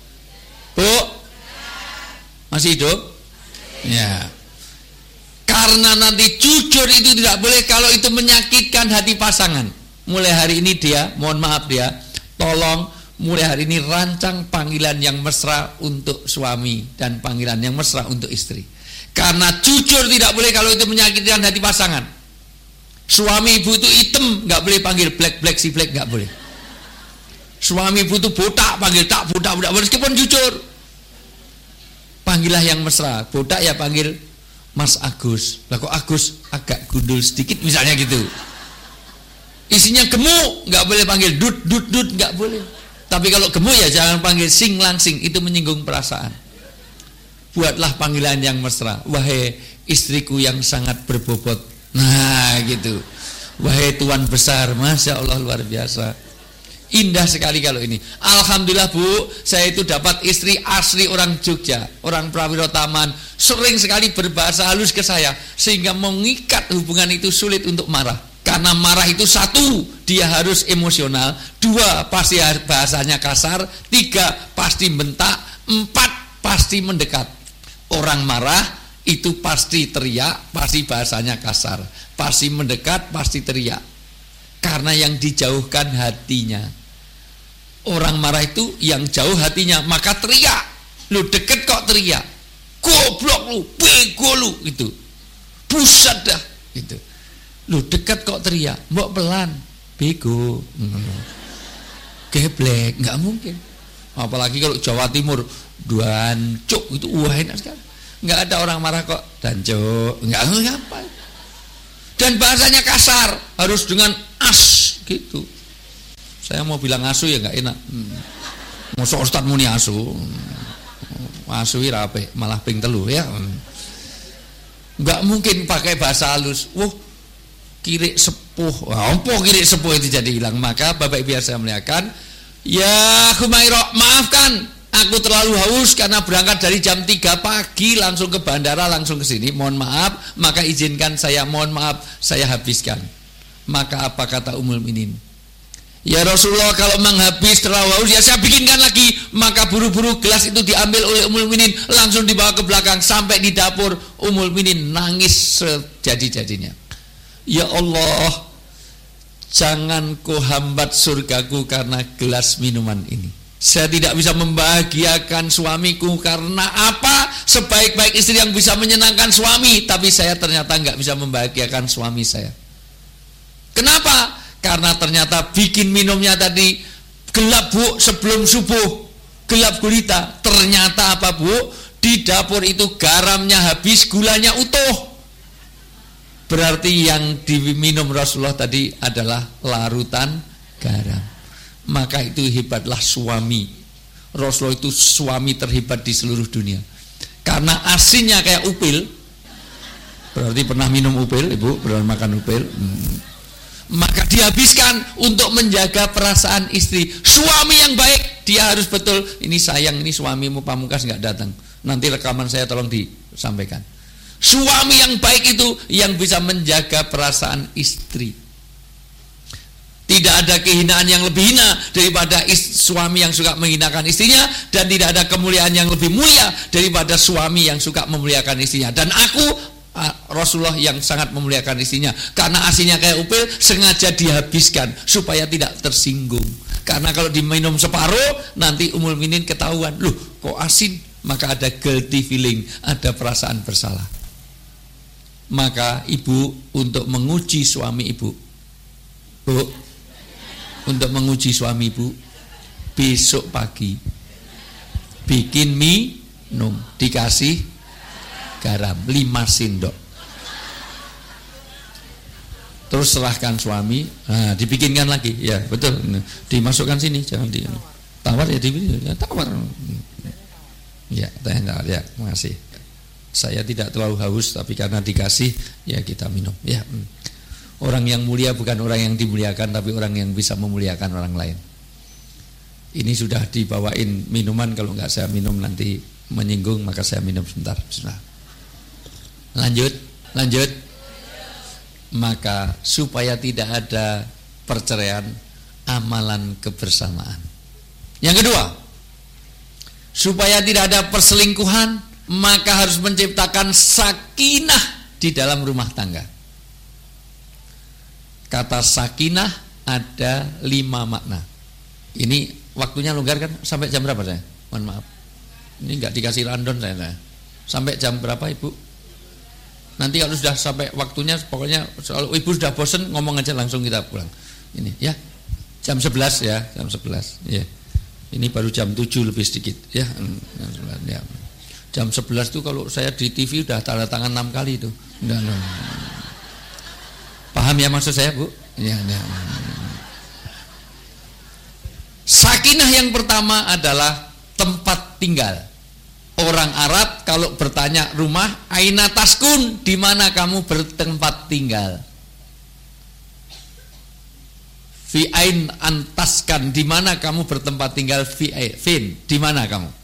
masih hidup? Ya. Karena nanti jujur itu tidak boleh kalau itu menyakitkan hati pasangan. Mulai hari ini dia, mohon maaf dia, tolong mulai hari ini rancang panggilan yang mesra untuk suami dan panggilan yang mesra untuk istri. Karena jujur tidak boleh kalau itu menyakitkan hati pasangan. Suami ibu itu hitam, nggak boleh panggil black si black, nggak boleh. Suami ibu itu botak, panggil tak botak, meskipun jujur. Panggillah yang mesra. Botak ya panggil Mas Agus. Lah kok Agus agak gundul sedikit misalnya gitu. Isinya gemuk, nggak boleh panggil dut, nggak boleh. Tapi kalau gemuk ya jangan panggil sing langsing, itu menyinggung perasaan. Buatlah panggilan yang mesra. Wahai istriku yang sangat berbobot. Nah gitu. Wahai tuan besar, masya Allah luar biasa. Indah sekali kalau ini. Alhamdulillah bu, saya itu dapat istri asli orang Jogja, orang Prawiro Taman, sering sekali berbahasa halus ke saya, sehingga mengikat hubungan itu sulit untuk marah. Karena marah itu satu, dia harus emosional, dua pasti bahasanya kasar, tiga pasti bentak, empat pasti mendekat. Orang marah itu pasti teriak, pasti bahasanya kasar, pasti mendekat, pasti teriak. Karena yang dijauhkan hatinya. Orang marah itu yang jauh hatinya, maka teriak. Lu deket kok teriak, goblok lu, bego lu, gitu. Pusat dah, gitu. Lu deket kok teriak, mbok pelan, bego, geblek, nggak mungkin. Apalagi kalau Jawa Timur, dancuk itu wah enak sekali. Nggak ada orang marah kok dancuk, nggak ngapa. Dan bahasanya kasar, harus dengan as, gitu. Saya mau bilang asu ya nggak enak. Mosok Ustaz muni asu. Asu rapi, malah ping telu ya. Nggak mungkin pakai bahasa halus. Wah, kirik sepuh. Apa kirik sepuh itu jadi hilang? Maka Bapak Ibu saya muliakan, ya Humairo, maafkan aku terlalu haus karena berangkat dari jam 3 pagi langsung ke bandara, langsung ke sini. Mohon maaf, maka izinkan saya, mohon maaf, saya habiskan. Maka apa kata Ummul Mukminin? Ya Rasulullah, kalau menghabis terlalu haus ya saya bikinkan lagi. Maka buru-buru gelas itu diambil oleh Ummul Mukminin, langsung dibawa ke belakang sampai di dapur. Ummul Mukminin nangis sejadi-jadinya. Ya Allah, jangan kau hambat surgaku karena gelas minuman ini. Saya tidak bisa membahagiakan suamiku karena apa? Sebaik-baik istri yang bisa menyenangkan suami, tapi saya ternyata nggak bisa membahagiakan suami saya. Kenapa? Karena ternyata bikin minumnya tadi gelap bu, sebelum subuh gelap gulita. Ternyata apa bu? Di dapur itu garamnya habis, gulanya utuh. Berarti yang diminum Rasulullah tadi adalah larutan garam. Maka itu hebatlah suami. Rasulullah itu suami terhebat di seluruh dunia. karena asinnya kayak upil. Berarti pernah minum upil, Ibu, pernah makan upil. Maka dihabiskan untuk menjaga perasaan istri. Suami yang baik, dia harus betul, ini sayang, ini suamimu Pamungkas nggak datang, nanti rekaman saya tolong disampaikan. Suami yang baik itu yang bisa menjaga perasaan istri. Tidak ada kehinaan yang lebih hina daripada suami yang suka menghinakan istrinya, dan tidak ada kemuliaan yang lebih mulia daripada suami yang suka memuliakan istrinya. Dan aku Rasulullah yang sangat memuliakan istrinya, karena asinnya kayak upil sengaja dihabiskan supaya tidak tersinggung. Karena kalau diminum separuh nanti Ummul Mukminin ketahuan, loh kok asin, maka ada guilty feeling, ada perasaan bersalah. Maka ibu untuk menguji suami ibu, Bu, untuk menguji suami ibu, besok pagi bikin minum, dikasih garam 5 sendok, terus serahkan suami, dibikinkan lagi, ya betul, dimasukkan sini, jangan di tawar ya, ya tawar, ya tawar ya, makasih. Saya tidak terlalu haus, tapi karena dikasih ya kita minum, ya. Orang yang mulia bukan orang yang dimuliakan, tapi orang yang bisa memuliakan orang lain. Ini sudah dibawain minuman, kalau nggak saya minum nanti menyinggung, maka saya minum sebentar. Bismillah. Lanjut. Maka supaya tidak ada perceraian, amalan kebersamaan. Yang kedua, supaya tidak ada perselingkuhan, maka harus menciptakan sakinah di dalam rumah tangga. Kata sakinah ada 5 makna. Ini waktunya longgar kan? Sampai jam berapa saya? Mohon maaf. Ini nggak dikasih random saya. Sampai jam berapa Ibu? Nanti kalau sudah sampai waktunya, pokoknya kalau Ibu sudah bosen ngomong aja, langsung kita pulang. Ini ya. Jam 11 ya, jam 11. Ya. Ini baru jam 7 lebih sedikit ya. Ya. Jam 11 itu kalau saya di TV udah tanda tangan 6 kali itu. Paham ya maksud saya, Bu? Ya. Sakinah yang pertama adalah tempat tinggal. Orang Arab kalau bertanya rumah, aina taskun, di mana kamu bertempat tinggal? Fi ain antaskan, di mana kamu bertempat tinggal? Fin, di mana kamu?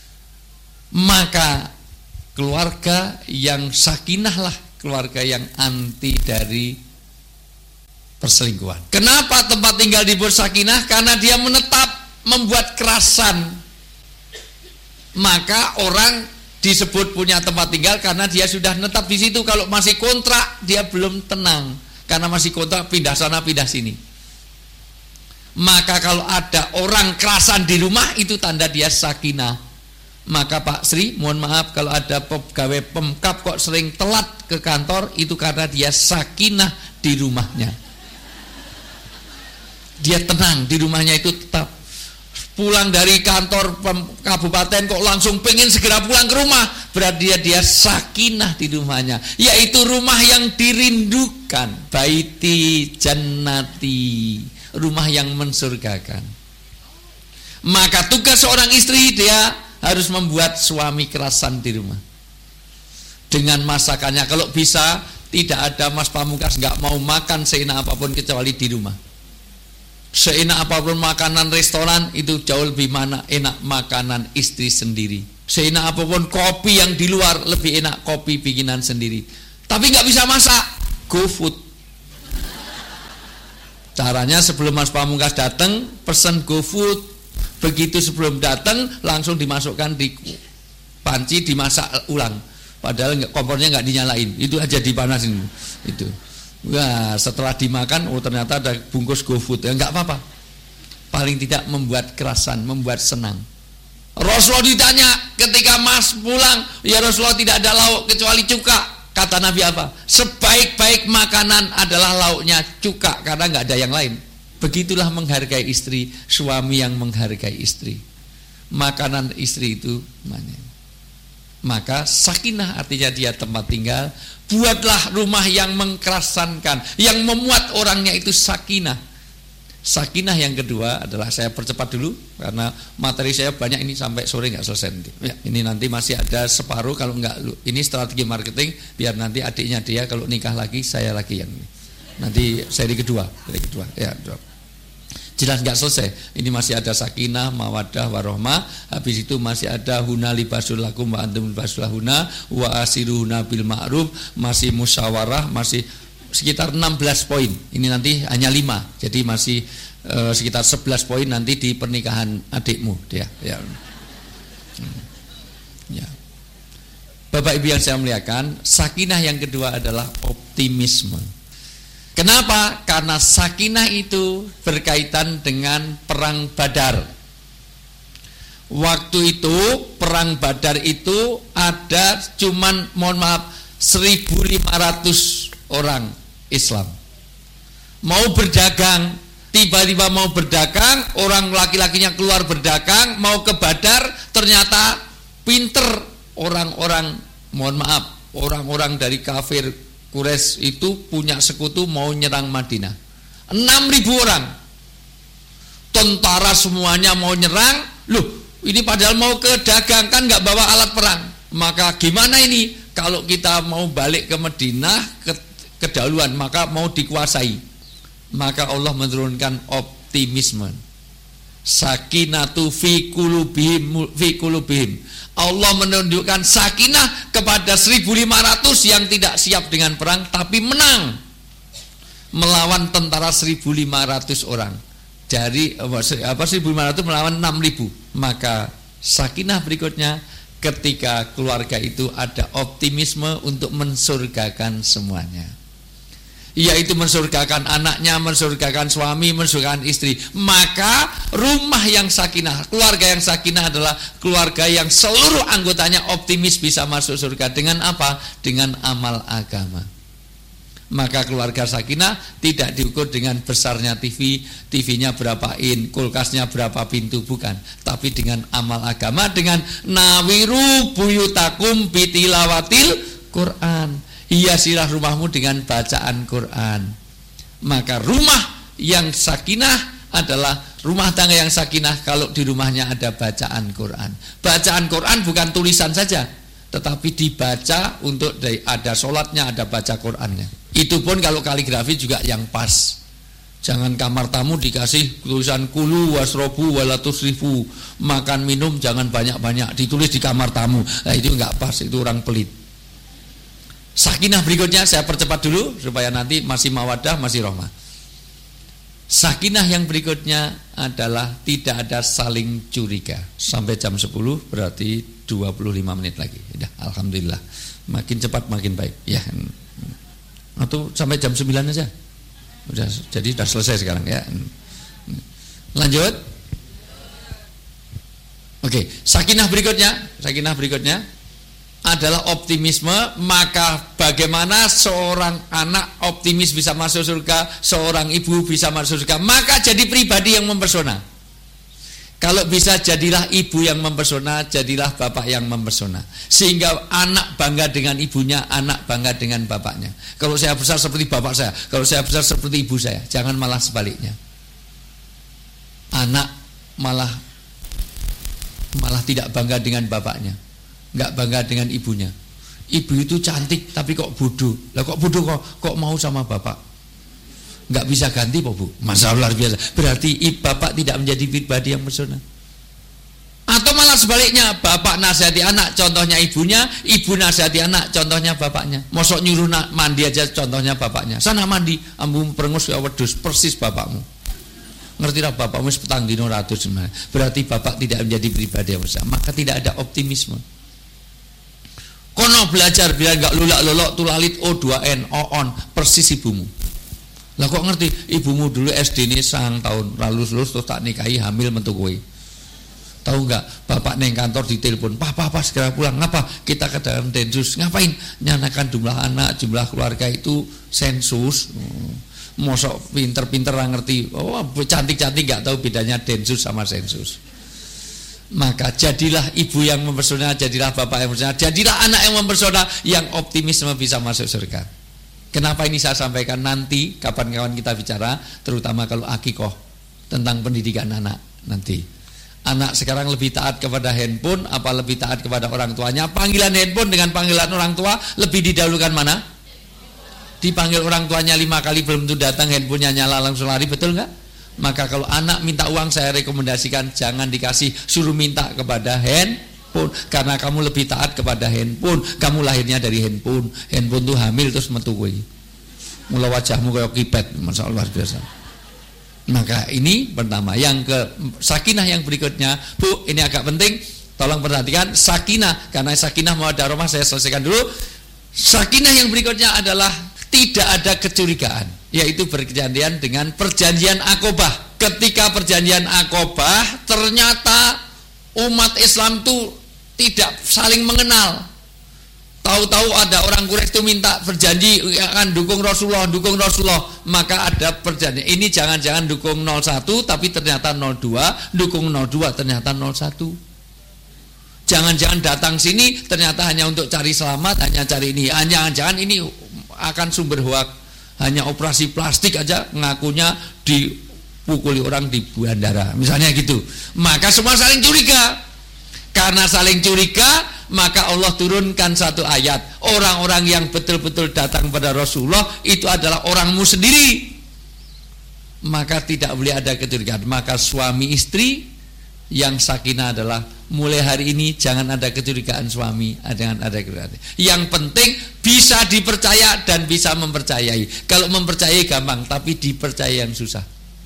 Maka keluarga yang sakinah lah keluarga yang anti dari perselingkuhan. Kenapa tempat tinggal dibuat sakinah? Karena dia menetap, membuat kerasan. Maka orang disebut punya tempat tinggal karena dia sudah netap di situ. Kalau masih kontrak dia belum tenang, karena masih kontrak pindah sana pindah sini. Maka kalau ada orang kerasan di rumah, itu tanda dia sakinah. Maka Pak Sri, mohon maaf kalau ada pegawai Pemkab kok sering telat ke kantor, itu karena dia sakinah di rumahnya. Dia tenang di rumahnya, itu tetap. Pulang dari kantor kabupaten kok langsung pengen segera pulang ke rumah, berarti dia sakinah di rumahnya, yaitu rumah yang dirindukan. Baiti jannati, rumah yang mensurgakan. Maka tugas seorang istri, dia harus membuat suami kerasan di rumah dengan masakannya. Kalau bisa tidak ada Mas Pamungkas nggak mau makan seenak apapun kecuali di rumah. Seenak apapun makanan restoran itu jauh lebih enak makanan istri sendiri. Seenak apapun kopi yang di luar, lebih enak kopi bikinan sendiri. Tapi nggak bisa masak, go food. Caranya sebelum Mas Pamungkas datang, pesen go food. Begitu sebelum datang langsung dimasukkan di panci, dimasak ulang. Padahal kompornya nggak dinyalain, itu aja dipanasin itu. Wah, setelah dimakan, oh ternyata ada bungkus GoFood, ya nggak apa-apa. Paling tidak membuat kerasan, membuat senang. Rasulullah ditanya ketika Mas pulang, ya Rasulullah tidak ada lauk kecuali cuka. Kata Nabi apa? Sebaik-baik makanan adalah lauknya cuka, karena nggak ada yang lain. Begitulah menghargai istri, suami yang menghargai istri. Makanan istri itu mana? Maka sakinah artinya dia tempat tinggal. Buatlah rumah yang mengkerasankan, yang memuat orangnya itu sakinah. Sakinah yang kedua adalah, saya percepat dulu karena materi saya banyak ini sampai sore nggak selesai nanti. Ya, ini nanti masih ada separuh, kalau nggak ini strategi marketing biar nanti adiknya dia kalau nikah lagi saya lagi yang ini. Nanti seri kedua ya. Jelas nggak selesai. Ini masih ada sakinah, mawaddah, warohmah. Habis itu masih ada huna libasul lakum wa antum libasul lahuna wa asiruhuna bil ma'ruf, masih musyawarah, masih sekitar 16 poin. Ini nanti hanya 5. Jadi masih sekitar 11 poin nanti di pernikahan adikmu dia. Ya. Bapak Ibu yang saya muliakan, sakinah yang kedua adalah optimisme. Kenapa? Karena sakinah itu berkaitan dengan perang Badar. Waktu itu perang Badar itu ada cuman 1.500 orang Islam. Mau berdagang, tiba-tiba mau berdagang, orang laki-lakinya keluar berdagang, mau ke Badar, ternyata pinter orang-orang, orang-orang dari kafir Quraisy itu punya sekutu mau nyerang Madinah. 6.000 orang. Tentara semuanya mau nyerang. Loh, ini padahal mau ke dagang, kan nggak bawa alat perang. Maka gimana ini? Kalau kita mau balik ke Madinah kedahuluan, maka mau dikuasai. Maka Allah menurunkan optimisme. Sakinatu fi qulubihim. Allah menunjukkan sakinah kepada 1.500 yang tidak siap dengan perang tapi menang melawan tentara 1.500 orang. Dari 1.500 melawan 6.000. Maka sakinah berikutnya ketika keluarga itu ada optimisme untuk mensurgakan semuanya, yaitu mensurgakan anaknya, mensurgakan suami, mensurgakan istri. Maka rumah yang sakinah, keluarga yang sakinah adalah keluarga yang seluruh anggotanya optimis bisa masuk surga. Dengan apa? Dengan amal agama. Maka keluarga sakinah tidak diukur dengan besarnya TV, TV-nya berapa in, kulkasnya berapa pintu, bukan. Tapi dengan amal agama, dengan nawiru buyutakum bitilawatil Quran. Hiasilah rumahmu dengan bacaan Quran. Maka rumah yang sakinah adalah rumah tangga yang sakinah kalau di rumahnya ada bacaan Quran. Bacaan Quran bukan tulisan saja, tetapi dibaca untuk ada sholatnya, ada baca Qurannya. Itu pun kalau kaligrafi juga yang pas. Jangan kamar tamu dikasih tulisan kulu wasrobu walatusrifu, makan minum jangan banyak-banyak ditulis di kamar tamu. Nah, itu enggak pas, itu orang pelit. Sakinah berikutnya saya percepat dulu supaya nanti masih mawadah, masih rahmah. Sakinah yang berikutnya adalah tidak ada saling curiga. Sampai jam 10 berarti 25 menit lagi. Ya, alhamdulillah. Makin cepat makin baik. Ya. Atau sampai jam 9 aja. Jadi sudah selesai sekarang ya. Lanjut. Oke, sakinah berikutnya adalah optimisme. Maka bagaimana seorang anak optimis bisa masuk surga, seorang ibu bisa masuk surga, maka jadi pribadi yang mempesona. Kalau bisa jadilah ibu yang mempesona, jadilah bapak yang mempesona, sehingga anak bangga dengan ibunya, anak bangga dengan bapaknya. Kalau saya besar seperti bapak saya, kalau saya besar seperti ibu saya, jangan malah sebaliknya. Anak malah tidak bangga dengan bapaknya, nggak bangga dengan ibunya. Ibu itu cantik tapi kok bodoh. Lah kok bodoh kok mau sama bapak? Nggak bisa ganti Bu? Masalah luar biasa. Berarti bapak tidak menjadi pribadi yang pesona. Atau malah sebaliknya, bapak nasihati anak, contohnya ibunya, ibu nasihati anak, contohnya bapaknya. Mosok nyuruh mandi aja, contohnya bapaknya. Sana mandi, ambu perengus ya wedhus, persis bapakmu. Ngerti lah bapakmu sepetang dino ratus sebenarnya. Berarti bapak tidak menjadi pribadi yang pesona. Maka tidak ada optimisme. Kono belajar biar nggak lulak-lolok tulalit O2N, O-on, persis ibumu. Lah kok ngerti? Ibumu dulu SD ini 9 tahun, lulus terus tak nikahi, hamil mentu kowe. Tahu enggak? Bapak neng kantor ditelepon, "Pak, segera pulang." Ngapa? Kita ke dalam Densus. Ngapain? Nyanakan jumlah anak, jumlah keluarga itu sensus. Mosok pinter-pinter lah ngerti. Oh, cantik-cantik enggak tahu bedanya Densus sama sensus. Maka jadilah ibu yang mempesona, jadilah bapak yang mempesona, jadilah anak yang mempesona, yang optimisme bisa masuk surga. Kenapa ini saya sampaikan? Nanti kapan-kapan kita bicara, terutama kalau akikoh tentang pendidikan anak nanti. Anak sekarang lebih taat kepada handphone apa lebih taat kepada orang tuanya? Panggilan handphone dengan panggilan orang tua lebih didahulukan mana? Dipanggil orang tuanya 5 kali belum tentu datang, handphonenya nyala langsung lari, betul nggak? Maka kalau anak minta uang, saya rekomendasikan jangan dikasih, suruh minta kepada handphone, karena kamu lebih taat kepada handphone. Kamu lahirnya dari handphone. Handphone tuh hamil terus metu kowe. Mula wajahmu kayak kipet, masya Allah, luar biasa. Maka ini pertama. Yang ke sakinah yang berikutnya, Bu, ini agak penting, tolong perhatikan sakinah, karena sakinah mawaddah rahmah saya selesaikan dulu. Sakinah yang berikutnya adalah tidak ada kecurigaan, yaitu berkejadian dengan perjanjian Aqobah. Ketika perjanjian Aqobah, ternyata umat Islam itu tidak saling mengenal. Tahu-tahu ada orang Quraisy itu minta berjanji akan dukung Rasulullah, maka ada perjanjian. Ini jangan-jangan dukung 01 tapi ternyata 02, dukung 02 ternyata 01. Jangan-jangan datang sini ternyata hanya untuk cari selamat, hanya cari ini. Jangan-jangan ini akan sumber hoak, hanya operasi plastik aja ngakunya dipukuli orang di bandara, misalnya gitu. Maka semua saling curiga. Karena saling curiga, maka Allah turunkan satu ayat. Orang-orang yang betul-betul datang pada Rasulullah itu adalah orangmu sendiri, maka tidak boleh ada kecurigaan. Maka suami istri yang sakinah adalah mulai hari ini jangan ada kecurigaan suami, jangan ada kecurigaan. Yang penting bisa dipercaya dan bisa mempercayai. Kalau mempercayai gampang, tapi dipercaya yang susah.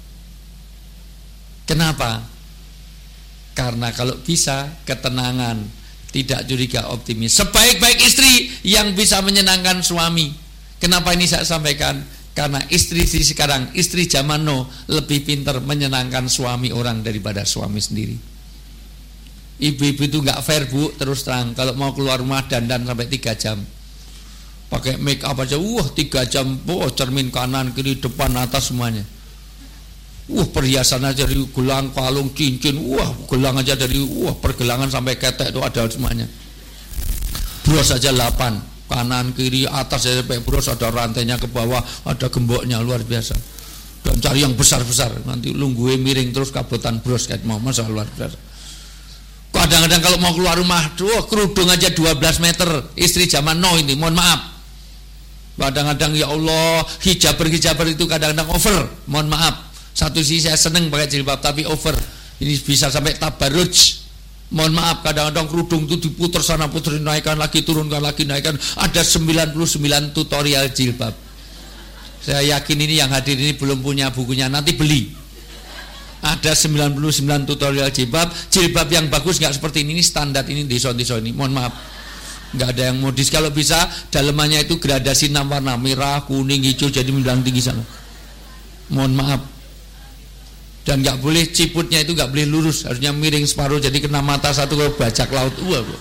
Kenapa? Karena kalau bisa ketenangan, tidak curiga, optimis. Sebaik-baik istri yang bisa menyenangkan suami. Kenapa ini saya sampaikan? Karena istri sekarang, istri zaman now lebih pintar menyenangkan suami orang daripada suami sendiri. Ibu-ibu itu nggak fair, Bu, terus terang. Kalau mau keluar rumah dandan sampai 3 jam, pakai make up aja, 3 jam, cermin kanan, kiri, depan, atas semuanya. Perhiasan aja dari gelang, kalung, cincin, gelang aja dari pergelangan sampai ketek itu ada semuanya. Bros aja 8, kanan, kiri, atas sampai bros ada rantainya ke bawah, ada gemboknya, luar biasa. Dan cari yang besar-besar, nanti lungguhe miring terus kabotan bros kayak mau, masa luar biasa. Kadang-kadang kalau mau keluar rumah, kerudung aja 12 meter, istri zaman now ini, mohon maaf. Kadang-kadang ya Allah, hijaber itu kadang-kadang over, mohon maaf. Satu sisi saya seneng pakai jilbab tapi over. Ini bisa sampai tabarruj. Mohon maaf, kadang-kadang kerudung itu diputer sana puter, naikkan lagi, turunkan lagi, naikkan. Ada 99 tutorial jilbab. Saya yakin ini yang hadir ini belum punya bukunya, nanti beli. Ada 99 tutorial jilbab. Jilbab yang bagus nggak seperti ini standar ini desain ini. Mohon maaf, nggak ada yang modis. Kalau bisa dalemannya itu gradasi 6 warna, merah, kuning, hijau, jadi menjulang tinggi sana. Mohon maaf. Dan nggak boleh ciputnya itu nggak boleh lurus, harusnya miring separuh, jadi kena mata satu ke bajak laut.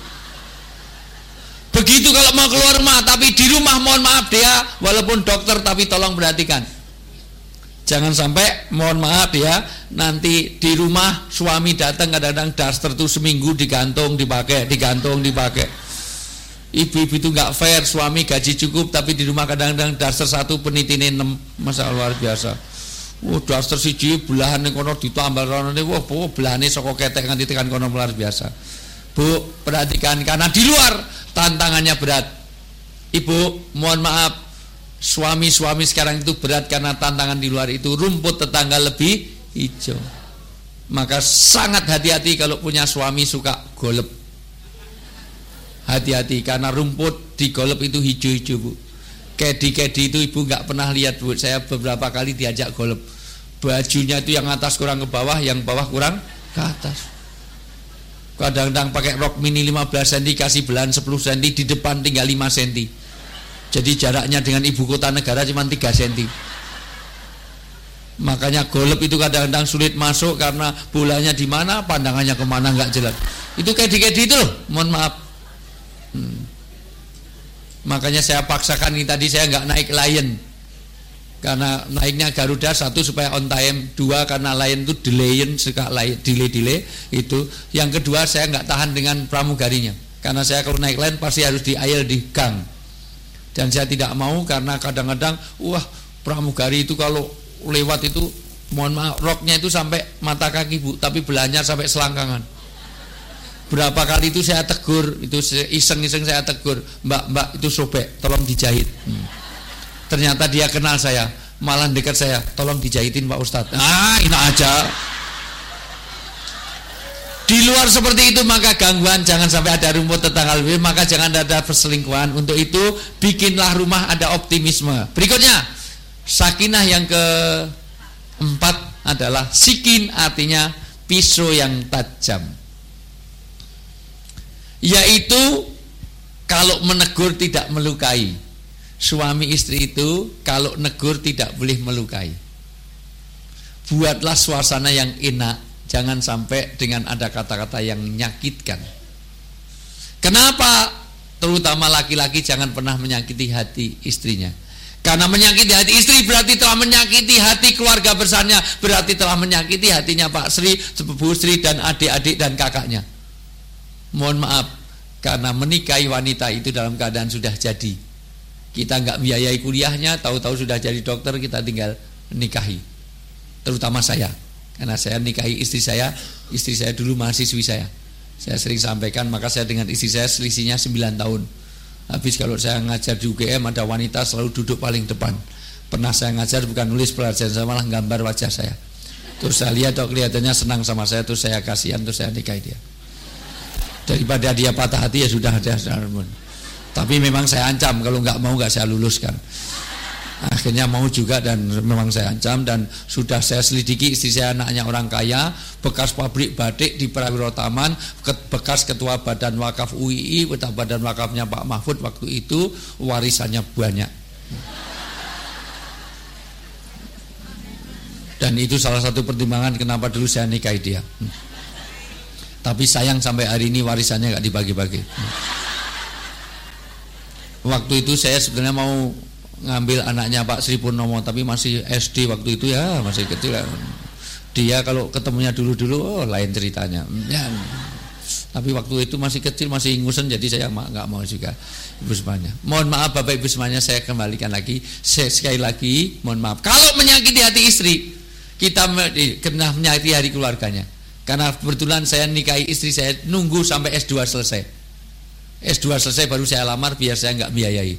Begitu kalau mau keluar rumah, tapi di rumah mohon maaf dia walaupun dokter, tapi tolong perhatikan, jangan sampai mohon maaf ya nanti di rumah suami datang kadang-kadang daster tuh seminggu digantung dipakai. Ibu-ibu itu nggak fair, suami gaji cukup tapi di rumah kadang-kadang daster 1 penitine 6, masa luar biasa. Daster siji belahan ning kono ditambal ronone, belahane saka ketek nganti tekan kono, luar biasa. Bu, perhatikan karena di luar tantangannya berat. Ibu, mohon maaf, suami-suami sekarang itu berat karena tantangan di luar itu rumput tetangga lebih hijau. Maka sangat hati-hati kalau punya suami suka golep. Hati-hati karena rumput di golep itu hijau-hijau, Bu. Kedi-kedi itu ibu nggak pernah lihat, Bu. Saya beberapa kali diajak golep. Bajunya itu yang atas kurang ke bawah, yang bawah kurang ke atas. Kadang-kadang pakai rok mini 15 cm, kasih belahan 10 cm, di depan tinggal 5 cm. Jadi jaraknya dengan ibu kota negara cuma 3 cm. Makanya golep itu kadang-kadang sulit masuk karena bolanya di mana, pandangannya kemana nggak jelas. Itu kedi-kedi itu loh, mohon maaf. Makanya saya paksakan ini tadi saya nggak naik Lion, karena naiknya Garuda 1 supaya on time, 2 karena Lion itu suka delay itu. Yang kedua saya nggak tahan dengan pramugarinya, karena saya kalau naik Lion pasti harus di aisle di gang, dan saya tidak mau karena kadang-kadang pramugari itu kalau lewat itu Mohon maaf, roknya itu sampai mata kaki Bu, tapi belahnya sampai selangkangan. Berapa kali itu saya tegur, itu iseng-iseng saya tegur, Mbak itu sobek, tolong dijahit. Ternyata dia kenal saya, malah dekat saya, tolong dijahitin Pak Ustadz. Ini aja. Di luar seperti itu maka gangguan, jangan sampai ada rumput tetangga lebih, maka jangan ada perselingkuhan. Untuk itu bikinlah rumah ada optimisme. Berikutnya, sakinah yang keempat adalah sikin, artinya pisau yang tajam. Yaitu kalau menegur tidak melukai. Suami istri itu kalau negur tidak boleh melukai. Buatlah suasana yang enak, jangan sampai dengan ada kata-kata yang menyakitkan. Kenapa? Terutama laki-laki jangan pernah menyakiti hati istrinya. Karena menyakiti hati istri berarti telah menyakiti hati keluarga besarnya, berarti telah menyakiti hatinya Pak Sri, Bu Sri dan adik-adik dan kakaknya. Mohon maaf, karena menikahi wanita itu dalam keadaan sudah jadi. Kita nggak biayai kuliahnya, tahu-tahu sudah jadi dokter, kita tinggal nikahi. Terutama saya, karena saya nikahi istri saya dulu mahasiswi saya. Saya sering sampaikan, maka saya dengan istri saya selisihnya 9 tahun. Habis kalau saya ngajar di UGM ada wanita selalu duduk paling depan. Pernah saya ngajar bukan nulis pelajaran, saya malah gambar wajah saya. Terus saya lihat kelihatannya senang sama saya, terus saya kasihan, terus saya nikahi dia. Daripada dia patah hati ya sudah ada harmon. Tapi memang saya ancam, kalau nggak mau nggak saya luluskan. Akhirnya mau juga dan memang saya ancam, dan sudah saya selidiki istri saya anaknya orang kaya, bekas pabrik batik di Prawiro Taman, bekas ketua badan wakaf UII, ketua badan wakafnya Pak Mahfud waktu itu, warisannya banyak. Dan itu salah satu pertimbangan kenapa dulu saya nikahi dia. Tapi sayang sampai hari ini warisannya nggak dibagi-bagi. Waktu itu saya sebenarnya mau ngambil anaknya Pak Sri Purnomo, tapi masih SD waktu itu ya, masih kecil. Dia kalau ketemunya dulu-dulu, lain ceritanya. Ya, tapi waktu itu masih kecil, masih ingusan, jadi saya nggak mau juga Ibu semuanya. Mohon maaf Bapak Ibu semuanya, saya kembalikan lagi, sekali lagi, mohon maaf. Kalau menyakiti hati istri, kita kena menyakiti hati keluarganya. Karena kebetulan saya nikahi istri saya nunggu sampai S2 selesai. S2 selesai baru saya lamar biar saya nggak biayai.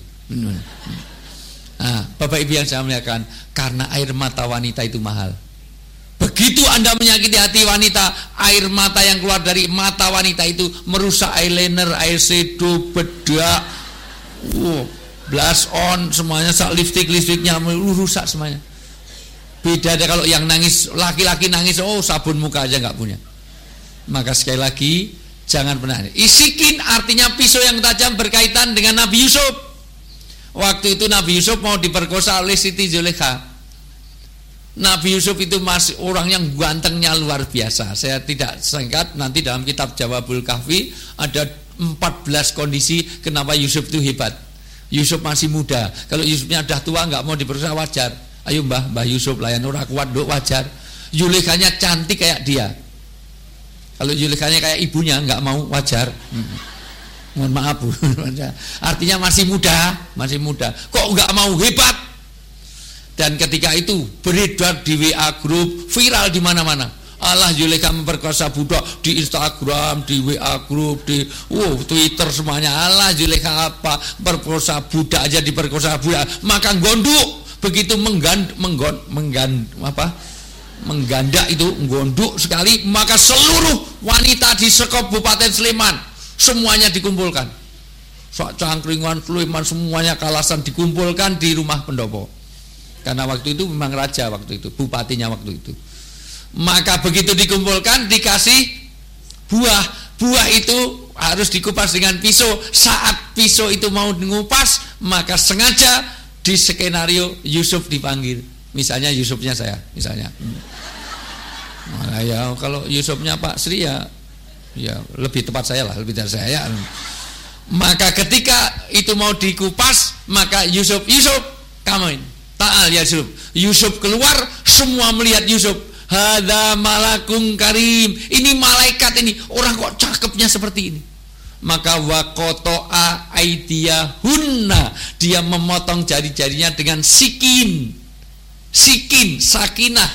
Nah, Bapak Ibu yang saya muliakan, karena air mata wanita itu mahal. Begitu Anda menyakiti hati wanita, air mata yang keluar dari mata wanita itu merusak eyeliner, eyeshadow, bedak, blush on, semuanya, lipstiknya rusak semuanya. Beda deh kalau yang nangis, laki-laki nangis, sabun muka aja nggak punya. Maka sekali lagi, jangan pernah. Isikin artinya pisau yang tajam berkaitan dengan Nabi Yusuf. Waktu itu Nabi Yusuf mau diperkosa oleh Siti Zulaikha. Nabi Yusuf itu masih orang yang gantengnya luar biasa. Saya tidak singkat, nanti dalam kitab Jawabul Kahfi ada 14 kondisi kenapa Yusuf itu hebat. Yusuf masih muda. Kalau Yusufnya udah tua nggak mau diperkosa wajar. Ayo Mbah Yusuf layan ora kuat dok, wajar. Zulaikhanya cantik kayak dia. Kalau Zulaikhanya kayak ibunya nggak mau, wajar. Mohon maaf Bu. Artinya masih muda. Kok nggak mau, hebat. Dan ketika itu beredar di WA grup, viral di mana-mana. Allah Zulaikha memperkosa budak di Instagram, di WA grup, di Twitter semuanya. Allah Zulaikha apa? Perkosa budak aja diperkosa budak. Maka gondok. Begitu mengganda itu gondok sekali, maka seluruh wanita di Kabupaten Sleman semuanya dikumpulkan. Cangkringan, Sleman semuanya kalasan dikumpulkan di rumah pendopo. Karena waktu itu memang raja waktu itu, bupatinya waktu itu. Maka begitu dikumpulkan dikasih buah. Buah itu harus dikupas dengan pisau. Saat pisau itu mau mengupas, maka sengaja di skenario Yusuf dipanggil. Misalnya Yusufnya saya, misalnya. Nah, ya kalau Yusufnya Pak Sri ya lebih tepat saya lah, lebih dari saya. Maka ketika itu mau dikupas, maka Yusuf, kamu ini, ta'al ya Yusuf. Yusuf keluar, semua melihat Yusuf. Hadza malakun karim. Ini malaikat ini, orang kok cakepnya seperti ini. Maka waqata'a aydiyahunna, dia memotong jari-jarinya dengan sikin, sakinah,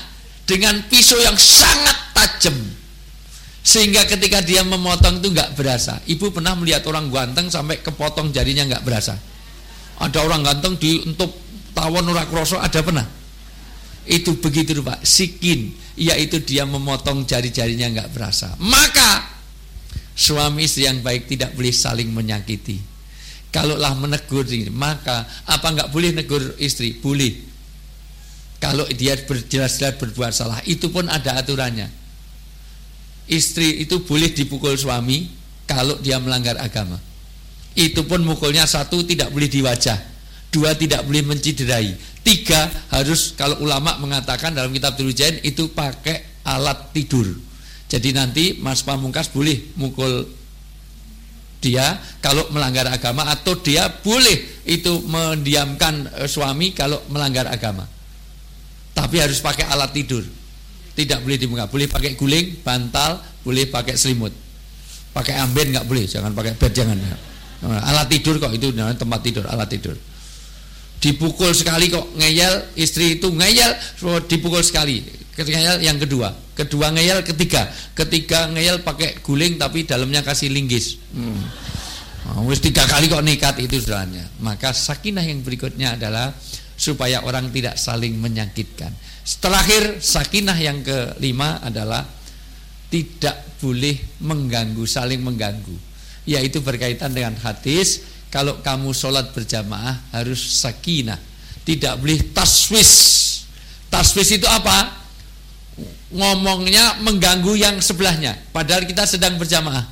dengan pisau yang sangat tajam, sehingga ketika dia memotong itu nggak berasa. Ibu pernah melihat orang ganteng sampai kepotong jarinya nggak berasa? Ada orang ganteng untuk tawon ora kroso, ada pernah? Itu begitu Pak, sikin, yaitu dia memotong jari-jarinya nggak berasa. Maka suami istri yang baik tidak boleh saling menyakiti. Kalaulah menegur, maka apa nggak boleh negur istri? Boleh. Kalau dia jelas-jelas berbuat salah, itu pun ada aturannya. Istri itu boleh dipukul suami kalau dia melanggar agama. Itu pun mukulnya 1 tidak boleh di wajah, 2 tidak boleh menciderai, 3 harus, kalau ulama mengatakan dalam kitab Durujain, itu pakai alat tidur. Jadi nanti Mas Pamungkas boleh mukul dia kalau melanggar agama, atau dia boleh itu mendiamkan suami kalau melanggar agama. Tapi harus pakai alat tidur, tidak boleh di muka. Boleh pakai guling, bantal, boleh pakai selimut. Pakai amben nggak boleh, jangan pakai bed, jangan. Alat tidur kok, itu namanya tempat tidur, alat tidur. Dipukul sekali kok ngeyel, istri itu ngeyel, dipukul sekali. Ngeyel yang kedua ngeyel, ketiga ngeyel pakai guling tapi dalamnya kasih linggis. Wis 3 kali kok nekat, itu saudaranya. Maka sakinah yang berikutnya adalah supaya orang tidak saling menyakitkan. Terakhir, sakinah yang kelima adalah tidak boleh mengganggu, saling mengganggu. Yaitu berkaitan dengan hadis, kalau kamu sholat berjamaah harus sakinah, tidak boleh taswis. Taswis itu apa? Ngomongnya mengganggu yang sebelahnya, padahal kita sedang berjamaah.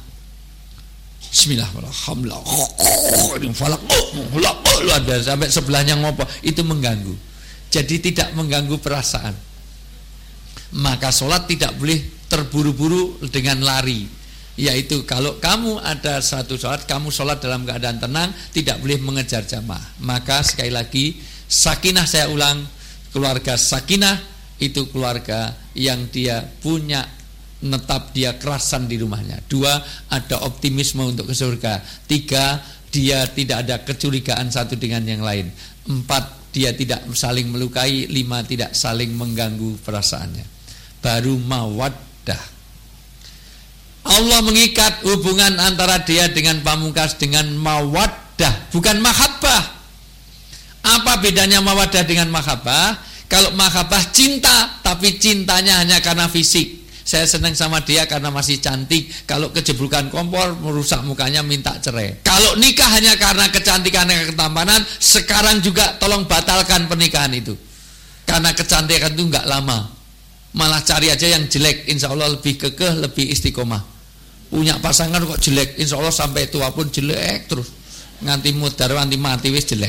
Bismillahirrahmanirrahim. Luar biasa, sampai sebelahnya ngopo, itu mengganggu. Jadi tidak mengganggu perasaan. Maka sholat tidak boleh terburu-buru dengan lari. Yaitu kalau kamu ada satu sholat, kamu sholat dalam keadaan tenang, tidak boleh mengejar jamaah. Maka sekali lagi, sakinah, saya ulang, keluarga sakinah itu keluarga yang dia punya netap, dia kerasan di rumahnya. 2, ada optimisme untuk ke surga. 3, dia tidak ada kecurigaan satu dengan yang lain. 4, dia tidak saling melukai. 5, tidak saling mengganggu perasaannya. Baru mawaddah. Allah mengikat hubungan antara dia dengan Pamungkas dengan mawaddah, bukan mahabbah. Apa bedanya mawaddah dengan mahabbah? Kalau mahabbah cinta, tapi cintanya hanya karena fisik. Saya senang sama dia karena masih cantik. Kalau kejeblukan kompor, merusak mukanya, minta cerai. Kalau nikah hanya karena kecantikan dan ketampanan, sekarang juga tolong batalkan pernikahan itu. Karena kecantikan itu enggak lama. Malah cari aja yang jelek, insya Allah lebih kekeh, lebih istiqomah. Punya pasangan kok jelek, insya Allah sampai tua pun jelek terus, nganti mudar, nganti mati wis jelek.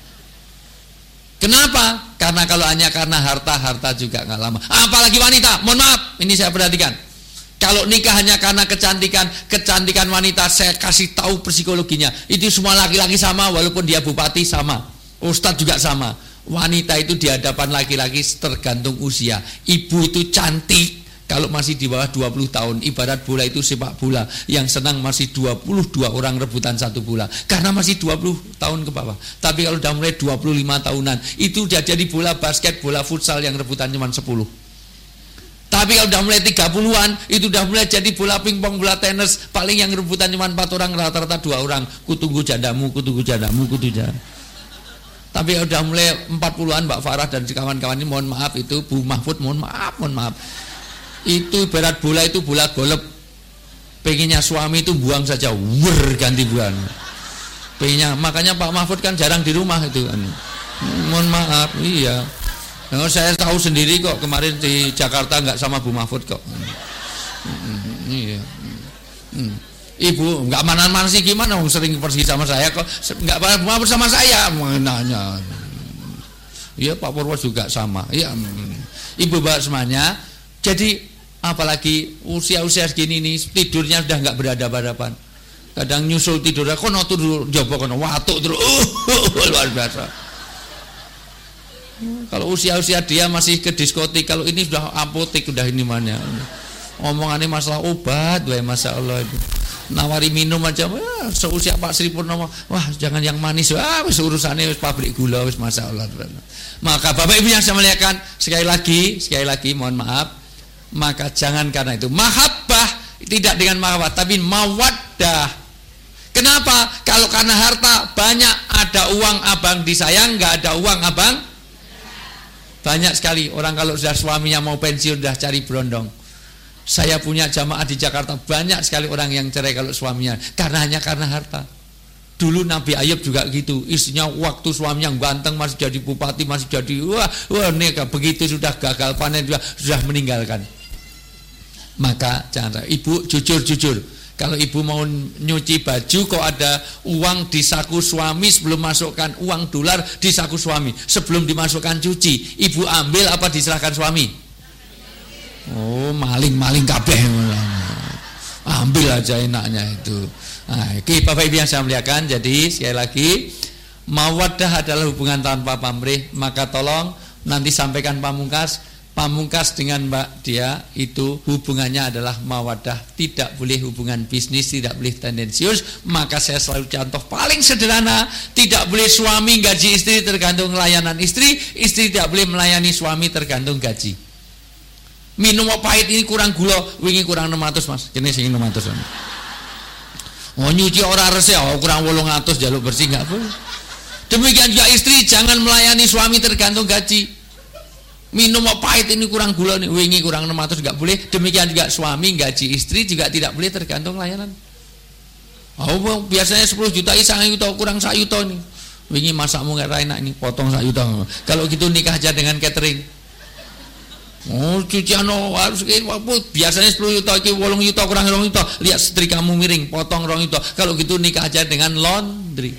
Kenapa? Karena kalau hanya karena harta juga nggak lama. Apalagi wanita, mohon maaf, ini saya perhatikan. Kalau nikah hanya karena kecantikan wanita, saya kasih tahu psikologinya. Itu semua laki-laki sama, walaupun dia bupati sama, ustadz juga sama. Wanita itu di hadapan laki-laki tergantung usia. Ibu itu cantik kalau masih di bawah 20 tahun. Ibarat bola itu sepak bola, yang senang masih 22 orang rebutan satu bola, karena masih 20 tahun ke bawah. Tapi kalau udah mulai 25 tahunan, itu udah jadi bola basket, bola futsal yang rebutan cuma 10. Tapi kalau udah mulai 30-an, itu udah mulai jadi bola pingpong, bola tenis, paling yang rebutan cuma 4 orang, rata-rata 2 orang. Kutunggu jandamu, kutunggu jandamu, kutunggu jandamu. Tapi udah mulai 40-an, Mbak Farah dan kawan-kawan ini, mohon maaf, itu Bu Mahfud, mohon maaf. Itu ibarat bola, itu bola golep. Pengennya suami itu buang saja, ganti buang. Pengennya, makanya Pak Mahfud kan jarang di rumah itu kan. Mohon maaf, iya. Nah, saya tahu sendiri kok, kemarin di Jakarta nggak sama Bu Mahfud kok. Iya. Ibu nggak mana-mana sih, gimana? Sering pergi sama saya kok, nggak Bu Mahfud sama saya. Nanya. Iya, Pak Purwo juga sama. Iya. Ibu bapak semuanya. Jadi apalagi usia-usia segini ini, tidurnya sudah nggak berhadapan-hadapan. Kadang nyusul tidurnya, kono turun jopo kono watuk terus, luar biasa. Kalau usia-usia dia masih ke diskotik, kalau ini sudah apotek, sudah ini mana. Omongannya masalah obat, wah masya Allah itu. Nawari minum aja, wah, seusia Pak Sri Purnomo, wah jangan yang manis, wah wis urusannya wis pabrik gula, wis masya Allah. Maka Bapak Ibu yang saya muliakan, sekali lagi, mohon maaf, maka jangan karena itu mahabbah tidak dengan mahabbah, tapi mawaddah. Kenapa? Kalau karena harta banyak, ada uang abang disayang, nggak ada uang abang. Banyak sekali orang kalau sudah suaminya mau pensiun sudah cari berondong. Saya punya jamaah di Jakarta, banyak sekali orang yang cerai kalau suaminya hanya karena harta. Dulu Nabi Ayub juga gitu, istrinya waktu suaminya ganteng masih jadi bupati, masih jadi wah nikah, begitu sudah gagal panen sudah meninggalkan. Maka jangan, ibu jujur. Kalau ibu mau nyuci baju kok ada uang di saku suami, sebelum masukkan uang dolar di saku suami, sebelum dimasukkan cuci, ibu ambil apa diserahkan suami? Oh, maling kabeh. Ambil aja enaknya itu. Nah, oke, Bapak Ibu yang saya muliakan, jadi sekali lagi mawaddah adalah hubungan tanpa pamrih, maka tolong nanti sampaikan Pamungkas dengan Mbak Dia itu hubungannya adalah mawaddah, tidak boleh hubungan bisnis, tidak boleh tendensius. Maka saya selalu contoh paling sederhana, tidak boleh suami gaji istri tergantung layanan istri tidak boleh melayani suami tergantung gaji. Minum pahit ini kurang gula, wingi kurang 600 mas, kini sing 600. Oh nyuci ora resik, kurang 800 jaluk bersih nggak boleh. Demikian juga istri jangan melayani suami tergantung gaji. Minum pahit ini kurang gula nih, wingi kurang 600 nggak boleh. Demikian juga suami gaji istri juga tidak boleh tergantung layanan. Oh biasanya 10 juta isang yuta kurang 1 yuta nih. Wingi masakmu nggak enak ini, potong 1 yuta. Kalau gitu nikah aja dengan catering. Oh cucian harus biasanya 10 yuta, 8 yuta kurang 2 yuta. Lihat setrikamu miring, potong 2 yuta. Kalau gitu nikah aja dengan laundry.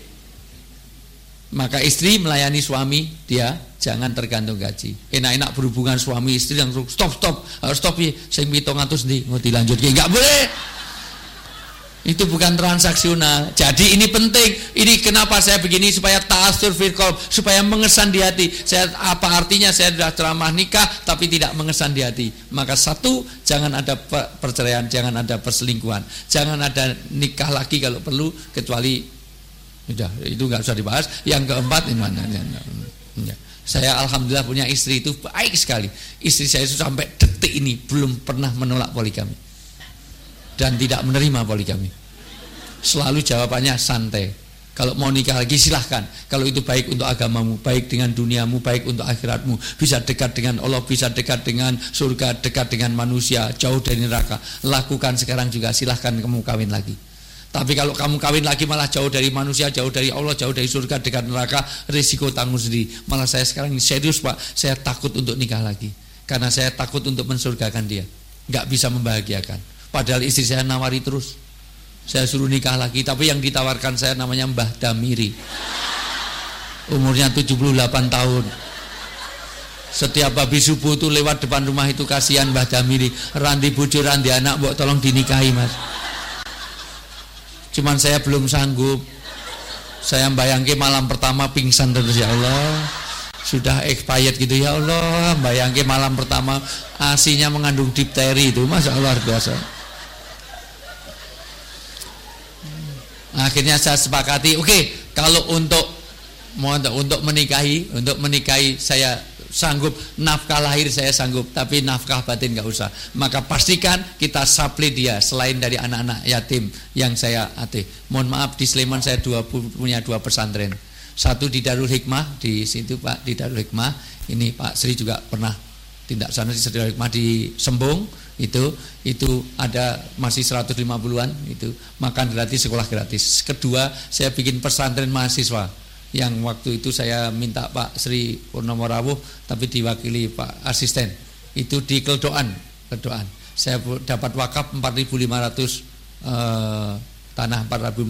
Maka istri melayani suami, dia jangan tergantung gaji. Enak-enak berhubungan suami istri yang stop harus stop ya. Saya 700 nih mau dilanjut nggak boleh. Itu bukan transaksional. Jadi ini penting. Ini kenapa saya begini, supaya ta'asur fil qalb, supaya mengesan di hati. Apa artinya saya sudah ceramah nikah tapi tidak mengesan di hati. Maka satu, jangan ada perceraian, jangan ada perselingkuhan, jangan ada nikah lagi kalau perlu, kecuali udah itu nggak usah dibahas. Yang keempat ini mana? Saya alhamdulillah punya istri itu baik sekali. Istri saya itu sampai detik ini belum pernah menolak poligami dan tidak menerima poligami. Selalu jawabannya santai. Kalau mau nikah lagi silahkan. Kalau itu baik untuk agamamu, baik dengan duniamu, baik untuk akhiratmu, bisa dekat dengan Allah, bisa dekat dengan surga, dekat dengan manusia, jauh dari neraka. Lakukan sekarang juga, silahkan kamu kawin lagi. Tapi kalau kamu kawin lagi malah jauh dari manusia, jauh dari Allah, jauh dari surga, dekat neraka, risiko tanggung sendiri. Malah saya sekarang ini serius Pak, saya takut untuk nikah lagi, karena saya takut untuk mensurgakan dia, nggak bisa membahagiakan. Padahal istri saya nawari terus, saya suruh nikah lagi, tapi yang ditawarkan saya namanya Mbah Damiri, umurnya 78 tahun. Setiap habis subuh itu lewat depan rumah itu, kasihan Mbah Damiri, randi bojo randi anak, mbok tolong dinikahi mas. Cuman saya belum sanggup. Saya bayangke malam pertama pingsan terus, ya Allah. Sudah expired gitu, ya Allah. Bayangke malam pertama asinya mengandung difteri itu, masya Allah, luar biasa. Akhirnya saya sepakati, oke, kalau untuk menikahi saya sanggup, nafkah lahir saya sanggup, tapi nafkah batin nggak usah. Maka pastikan kita supply dia selain dari anak-anak yatim yang saya mohon maaf, di Sleman saya punya 2 pesantren. Satu di Darul Hikmah di situ Pak, di Darul Hikmah. Ini Pak Sri juga pernah tindak sana di Darul Hikmah di Sembung. Itu ada masih 150-an itu makan gratis, sekolah gratis. Kedua, saya bikin pesantren mahasiswa yang waktu itu saya minta Pak Sri Purnomo Rawuh tapi diwakili Pak asisten, itu di Kledoan. Saya dapat wakaf 4.500 tanah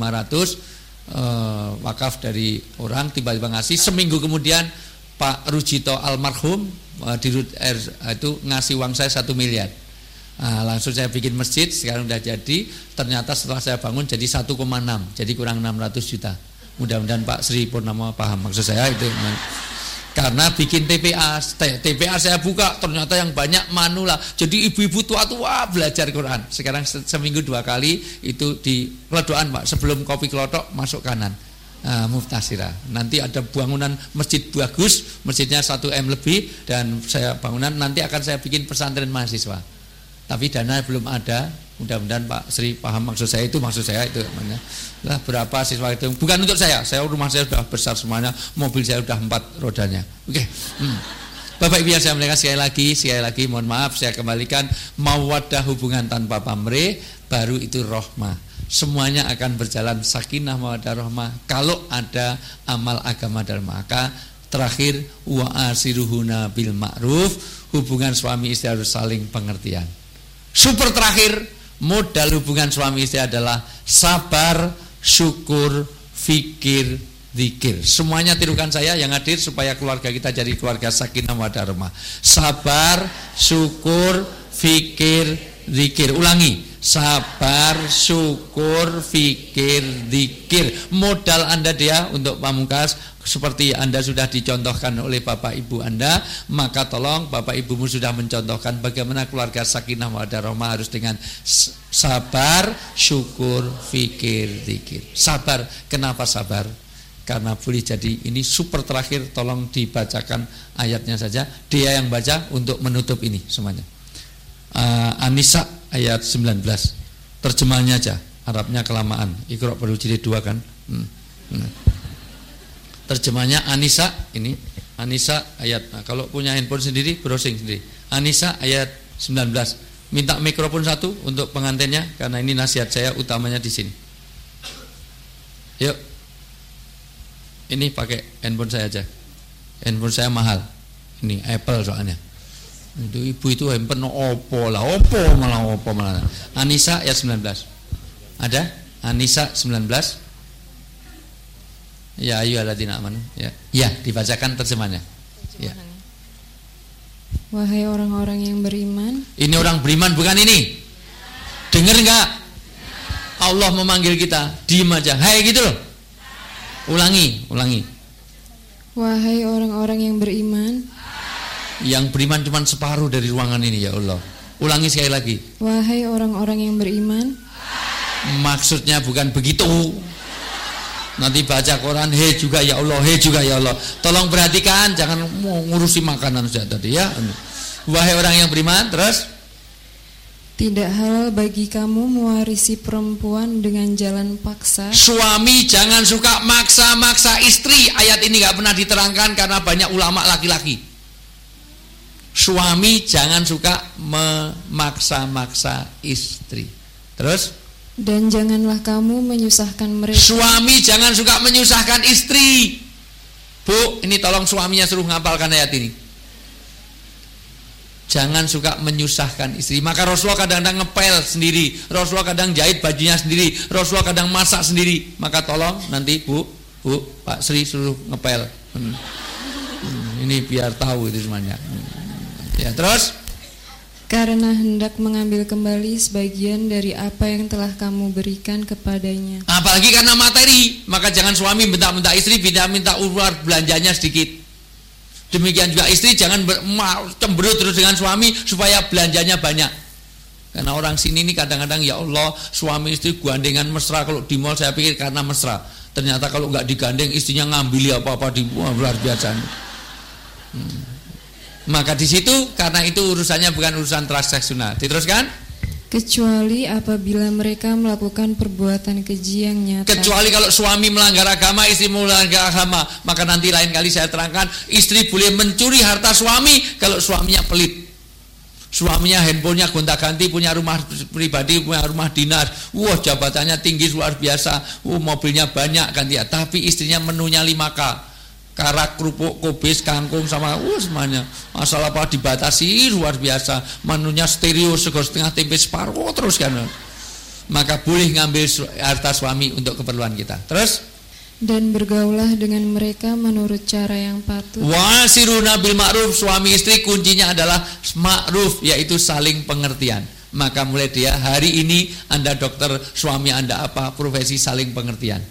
4.500 wakaf dari orang, tiba-tiba ngasih. Seminggu kemudian Pak Rujito almarhum di Rut R itu ngasih uang saya 1 miliar. Langsung saya bikin masjid, sekarang udah jadi. Ternyata setelah saya bangun jadi 1,6, jadi kurang 600 juta. Mudah-mudahan Pak Sri Purnomo paham maksud saya itu. Karena bikin TPA saya buka, ternyata yang banyak manula. Jadi ibu-ibu tua-tua belajar Quran. Sekarang seminggu 2 kali itu di Kledokan Pak, sebelum kopi kelotok masuk kanan. Muftasirah. Nanti ada bangunan masjid bagus, masjidnya 1 M lebih, dan saya bangunan nanti akan saya bikin pesantren mahasiswa. Tapi dana belum ada. Mudah-mudahan Pak Sri paham maksud saya itu namanya. Lah berapa siswa itu? Bukan untuk saya rumah saya sudah besar semuanya, mobil saya sudah 4 rodanya. Oke. Bapak Ibu yang saya muliakan, sekali lagi mohon maaf saya kembalikan, mawaddah hubungan tanpa pamrih, baru itu rahmah. Semuanya akan berjalan sakinah mawaddah rahmah kalau ada amal agama dan maka terakhir wa asiruhuna bil ma'ruf, hubungan suami istri harus saling pengertian. Super terakhir, modal hubungan suami istri adalah sabar, syukur, fikir, zikir. Semuanya tirukan saya yang hadir supaya keluarga kita jadi keluarga sakinah mawaddah rahmah. Sabar, syukur, fikir, zikir. Ulangi. Sabar, syukur, fikir, zikir. Modal Anda dia untuk pamungkas seperti Anda sudah dicontohkan oleh Bapak Ibu Anda, maka tolong Bapak Ibumu sudah mencontohkan bagaimana keluarga sakinah mawaddah rahmah harus dengan sabar, syukur, fikir, zikir. Sabar, kenapa sabar? Karena boleh jadi ini super terakhir, tolong dibacakan ayatnya saja. Dia yang baca untuk menutup ini semuanya. An-Nisa ayat 19. Terjemahnya aja, Arabnya kelamaan. Iqra perlu jilid 2 kan? Terjemahnya An-Nisa ini. An-Nisa ayat, kalau punya handphone sendiri browsing sendiri. An-Nisa ayat 19. Minta mikrofon 1 untuk pengantinnya karena ini nasihat saya utamanya di sini. Yuk. Ini pakai handphone saya aja. Handphone saya mahal. Ini Apple soalnya. Itu ibu itu handphone Oppo malah. An-Nisa ayat 19. Ada? An-Nisa 19. Ya ayyuhalladzina amanu. Ya, dibacakan terjemahnya. Ya. Wahai orang-orang yang beriman. Ini orang beriman bukan ini. Dengar enggak? Allah memanggil kita, diam aja. Hai gitu loh. Ulangi. Wahai orang-orang yang beriman. Yang beriman cuma separuh dari ruangan ini ya Allah. Ulangi sekali lagi. Wahai orang-orang yang beriman. Maksudnya bukan begitu. Nanti baca Quran, he juga ya Allah. Tolong perhatikan, jangan ngurusi makanan saja tadi ya. Wahai orang yang beriman, terus tidak halal bagi kamu mewarisi perempuan dengan jalan paksa. Suami jangan suka maksa-maksa istri. Ayat ini gak pernah diterangkan karena banyak ulama laki-laki. Suami jangan suka memaksa-maksa istri. Terus? Dan janganlah kamu menyusahkan mereka. Suami jangan suka menyusahkan istri. Bu, ini tolong suaminya suruh ngapalkan ayat ini. Jangan suka menyusahkan istri. Maka Rasulullah kadang-kadang ngepel sendiri, Rasulullah kadang jahit bajunya sendiri, Rasulullah kadang masak sendiri. Maka tolong nanti Bu, Pak Sri suruh ngepel. Ini biar tahu itu semuanya. Ya, terus? Karena hendak mengambil kembali sebagian dari apa yang telah kamu berikan kepadanya. Apalagi karena materi, maka jangan suami minta istri, minta uang belanjanya sedikit. Demikian juga istri jangan cemberut terus dengan suami supaya belanjanya banyak. Karena orang sini ini kadang-kadang ya Allah, suami istri gandengan mesra. Kalau di mall saya pikir karena mesra. Ternyata kalau nggak digandeng istrinya ngambil apa-apa di luar biasa. Maka di situ karena itu urusannya bukan urusan transaksional. Diteruskan? Kecuali apabila mereka melakukan perbuatan keji yang nyata. Kecuali kalau suami melanggar agama, istri melanggar agama, maka nanti lain kali saya terangkan, istri boleh mencuri harta suami kalau suaminya pelit. Suaminya handphonenya gonta-ganti, punya rumah pribadi, punya rumah dinas, jabatannya tinggi luar biasa, mobilnya banyak kan dia, tapi istrinya menunya 5K. Karak, kerupuk, kubis, kangkung sama semuanya. Masalah apa dibatasi luar biasa. Menunya stereo sego setengah tempe separuh terus kan. Maka boleh ngambil harta suami untuk keperluan kita. Terus? Dan bergaulah dengan mereka menurut cara yang patut. Wasiruna bil ma'ruf, suami istri kuncinya adalah ma'ruf, yaitu saling pengertian. Maka mulai dia hari ini Anda dokter, suami Anda apa, profesi saling pengertian.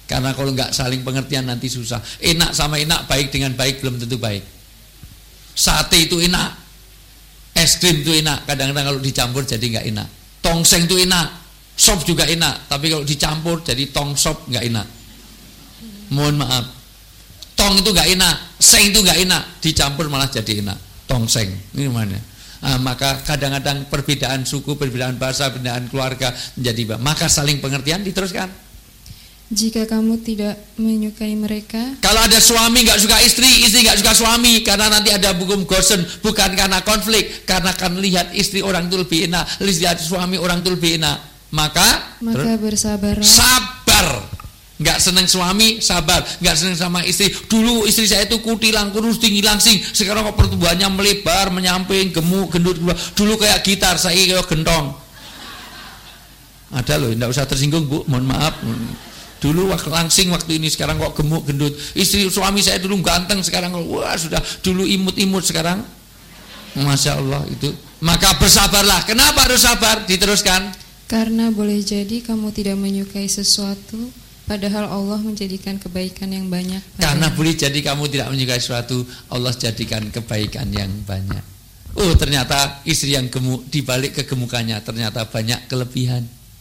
Karena kalau nggak saling pengertian nanti susah. Enak sama enak, baik dengan baik belum tentu baik. Sate itu enak, es krim itu enak, kadang-kadang kalau dicampur jadi nggak enak. Tongseng itu enak, sop juga enak, tapi kalau dicampur jadi tong sop nggak enak. Mohon maaf. Tong itu nggak enak, seng itu nggak enak, dicampur malah jadi enak. Tongseng, ini mana? Maka kadang-kadang perbedaan suku, perbedaan bahasa, perbedaan keluarga menjadi maka saling pengertian diteruskan. Jika kamu tidak menyukai mereka, kalau ada suami nggak suka istri, istri nggak suka suami, karena nanti ada hukum gosen, bukan karena konflik, karena kan lihat istri orang itu lebih enak, lihat suami orang itu lebih enak, maka bersabarlah. Sabar. Nggak seneng suami, sabar. Nggak seneng sama istri, dulu istri saya itu kutilang, kurus, tinggi, langsing, sekarang kok pertumbuhannya melebar, menyamping, gemuk, gendut, dulu kayak gitar, saya kayak gentong. Ada loh, nggak usah tersinggung Bu, mohon maaf. Dulu waktu langsing waktu ini, sekarang kok gemuk gendut. Istri suami saya dulu ganteng, sekarang wah sudah, dulu imut-imut, sekarang Masya Allah itu. Maka bersabarlah. Kenapa harus sabar? Diteruskan. Karena boleh jadi kamu tidak menyukai sesuatu, padahal Allah menjadikan kebaikan yang banyak padamu. Karena boleh jadi kamu tidak menyukai sesuatu, Allah jadikan kebaikan yang banyak. Oh ternyata istri yang gemuk, dibalik kegemukannya ternyata banyak kelebihan.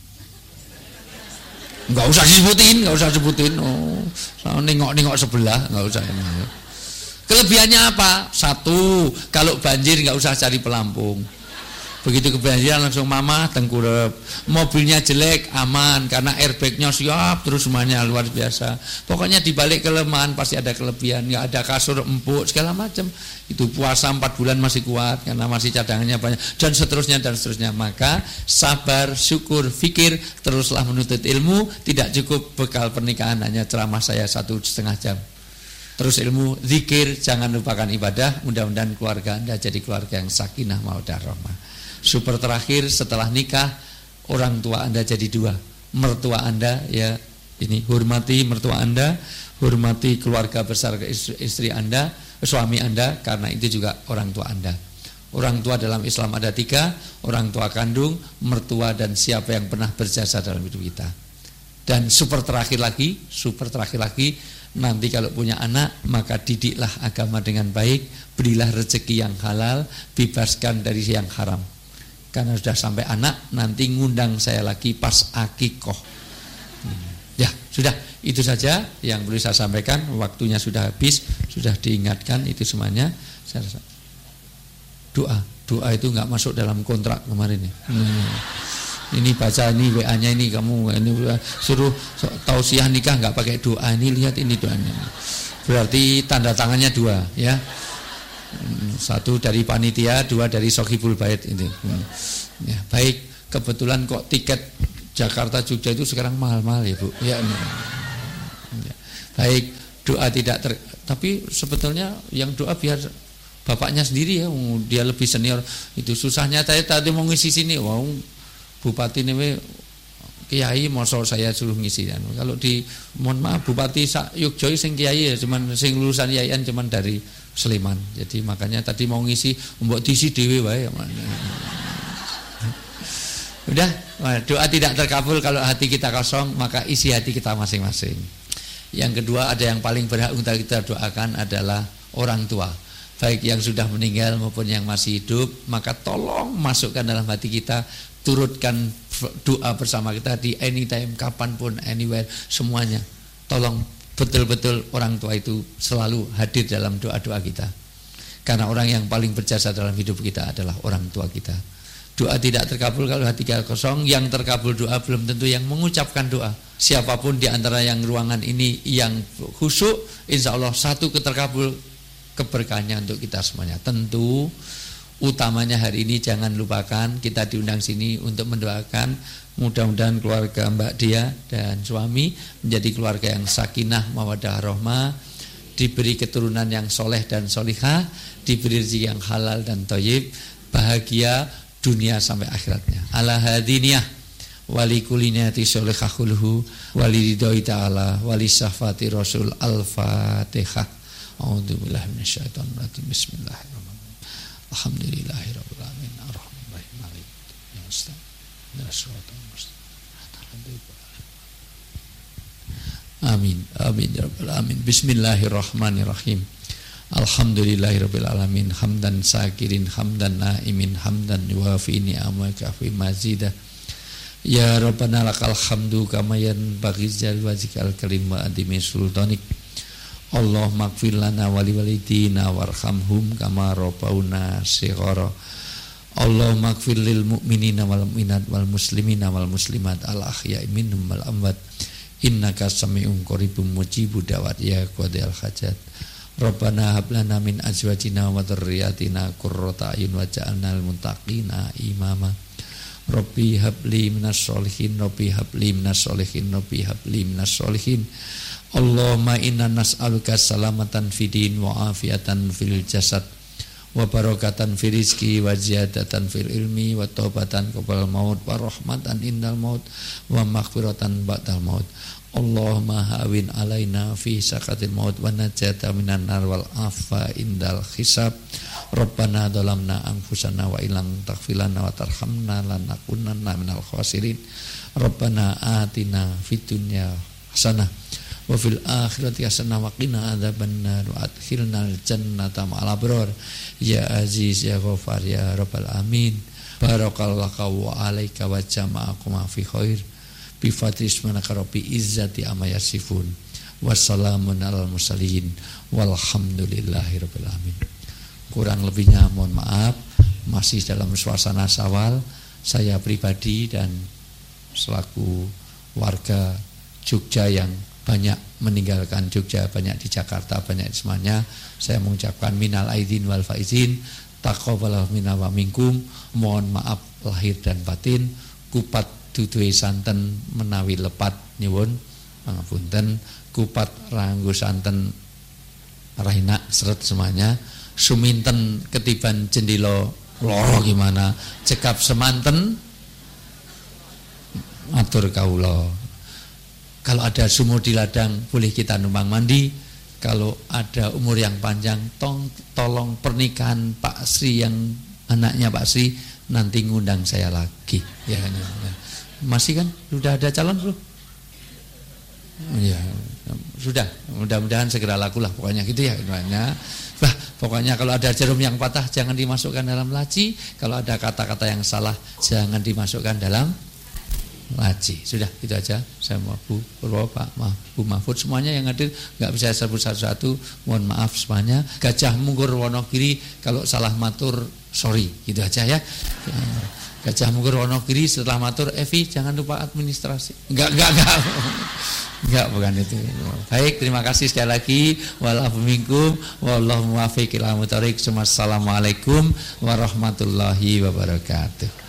Nggak usah sebutin. Oh, nengok sebelah, nggak usah. Kelebihannya apa? Satu, kalau banjir nggak usah cari pelampung. Begitu kebanjiran langsung mama tengkurap. Mobilnya jelek aman karena airbagnya siap, terus semuanya luar biasa. Pokoknya dibalik kelemahan pasti ada kelebihan. Nggak ada kasur empuk segala macam. Itu puasa 4 bulan masih kuat karena masih cadangannya banyak, dan seterusnya. Maka sabar, syukur, fikir, teruslah menuntut ilmu. Tidak cukup bekal pernikahan hanya ceramah saya 1,5 jam. Terus ilmu, zikir, jangan lupakan ibadah. Mudah-mudahan keluarga Anda jadi keluarga yang sakinah mawaddah rahmah. Super terakhir, setelah nikah orang tua Anda jadi 2. Mertua Anda ya ini, hormati mertua Anda, hormati keluarga besar istri Anda, suami Anda, karena itu juga orang tua Anda. Orang tua dalam Islam ada 3, orang tua kandung, mertua, dan siapa yang pernah berjasa dalam hidup kita. Dan super terakhir lagi, nanti kalau punya anak, maka didiklah agama dengan baik, berilah rezeki yang halal, bebaskan dari yang haram. Karena sudah sampai anak, nanti ngundang saya lagi pas akikoh. Ya sudah, itu saja yang perlu saya sampaikan. Waktunya sudah habis, sudah diingatkan itu semuanya. Saya rasa doa itu nggak masuk dalam kontrak kemarin ya. Ini baca ini WA-nya ini, kamu ini suruh tausiah nikah nggak pakai doa, ini lihat ini doanya. Berarti tanda tangannya 2 ya. 1 dari panitia, 2 dari Sohibul Bait itu. Ya, baik, kebetulan kok tiket Jakarta Jogja itu sekarang mahal-mahal ya Bu. Ya, ya. Baik, doa tidak tapi sebetulnya yang doa biar bapaknya sendiri ya, dia lebih senior. Itu susahnya saya tadi mau ngisi sini, wow, bupati ini kiai mosok saya suruh ngisi kan. Kalau di mohon maaf bupati Yogyo sing kiai ya cuman sing lulusan yayan cuman dari Sleman. Jadi makanya tadi mau ngisi mbok diisi dhewe wae. Udah, doa tidak terkabul kalau hati kita kosong, maka isi hati kita masing-masing. Yang kedua, ada yang paling berhak untuk kita doakan adalah orang tua, baik yang sudah meninggal maupun yang masih hidup. Maka tolong masukkan dalam hati kita, turutkan doa bersama kita di anytime, kapanpun, anywhere, semuanya. Tolong betul-betul orang tua itu selalu hadir dalam doa-doa kita. Karena orang yang paling berjasa dalam hidup kita adalah orang tua kita. Doa tidak terkabul kalau hati kita kosong. Yang terkabul doa belum tentu yang mengucapkan doa. Siapapun di antara yang ruangan ini yang khusyuk, insya Allah satu keterkabul keberkahannya untuk kita semuanya. Tentu utamanya hari ini jangan lupakan kita diundang sini untuk mendoakan mudah-mudahan keluarga Mbak Dia dan suami menjadi keluarga yang sakinah mawaddah rahmah, diberi keturunan yang soleh dan solihah, diberi rezeki yang halal dan thayyib, bahagia dunia sampai akhiratnya. Ala hadiniyah wali kulinati solihahulhu wali ridhoi ta'ala wali syafati rasul al-fatihah. A'udzubillahi minasyaitonir rajim. Bismillahirrahmanirrahim. Alhamdulillahirabbil alamin arrahmanirrahim maliki yaumiddin. Amin. Amin ya rabbal alamin. Bismillahirrahmanirrahim. Alhamdulillahirabbil alamin. Hamdan sakirin, hamdan naimin, hamdan yuwafi ni'amaka fi mazidah. Ya Rabbana lakal hamdu kama yanbaghi li wajhikal karim wa adimi sultanik. Allahumma ighfir lana wa liwalidina warhamhum kama rabbauna shighara. Allahumma ighfir lil mu'minina wal mu'minat wal muslimina wal muslimat al ahya'i minhum wal amwat. Innaka sami'un qaribun mujibud da'wat ya qadil hajat. Rabbana hab lana min azwajina wa dzurriyyatina qurrata a'yun waj'alna lil muttaqina imama. Rabbi habli minas sholihin, Rabbi habli minas sholihin, Rabbi habli minas sholihin. Allahumma inna nas'aluka salamatan fidin wa afiatan fil jasad wa barakatan fil rizki wa ziyadatan fil ilmi wa taubatan qabla maut wa rahmatan indal maut wa maghfiratan ba'dal maut. Allahumma hawin alaina fi sakatil maut wa najata minan nar wal afa indal hisab. Rabbana dhalamna anfusana wa ilang taghfirlana wa tarhamna lanakunanna minal khasirin. Rabbana atina fid dunya hasanah wa fil akhirati hasanah wa qina adzabannar wa adkhilnal jannata ma'al abrar ya aziz ya ghafar ya rabbal alamin. Barakallahu wa alaika wa jama'akum fi khair bi fatris manaka rabbi izzati amma yasifun. Wassalamun alal mursalin walhamdulillahi rabbil alamin. Kurang lebihnya mohon maaf. Masih dalam suasana Syawal, saya pribadi dan selaku warga Jogja yang banyak meninggalkan Jogja, banyak di Jakarta, banyak di semuanya, saya mengucapkan minal aidin wal faizin, taqabbalallahu minna wa minkum. Mohon maaf lahir dan batin. Kupat duduhe santen menawi lepat nyuwun pangapunten. Kupat ranggo santen raina seret semuanya. Suminten ketiban jendilo loro gimana cekap semanten atur kaula. Kalau ada sumur di ladang boleh kita numpang mandi. Kalau ada umur yang panjang tolong pernikahan Pak Sri yang anaknya Pak Sri nanti ngundang saya lagi ya. Masih kan sudah ada calon belum? Ya sudah, mudah-mudahan segera lakulah pokoknya gitu ya namanya. Bah, pokoknya kalau ada jarum yang patah jangan dimasukkan dalam laci. Kalau ada kata-kata yang salah jangan dimasukkan dalam laci. Sudah, itu aja. Saya mau Bu Purwo, Pak Bu Mahfud, semuanya yang hadir nggak bisa sebut satu-satu. Mohon maaf semuanya. Gajah Mungkur Wonogiri kalau salah matur sorry, gitu aja ya. Gajah Mungkur Wonogiri setelah matur Evi jangan lupa administrasi. Enggak. Enggak, bukan itu. Baik, terima kasih sekali lagi. Wa'alaikum minkum wallahu muwaffiq ila muthariq. Assalamualaikum warahmatullahi wabarakatuh.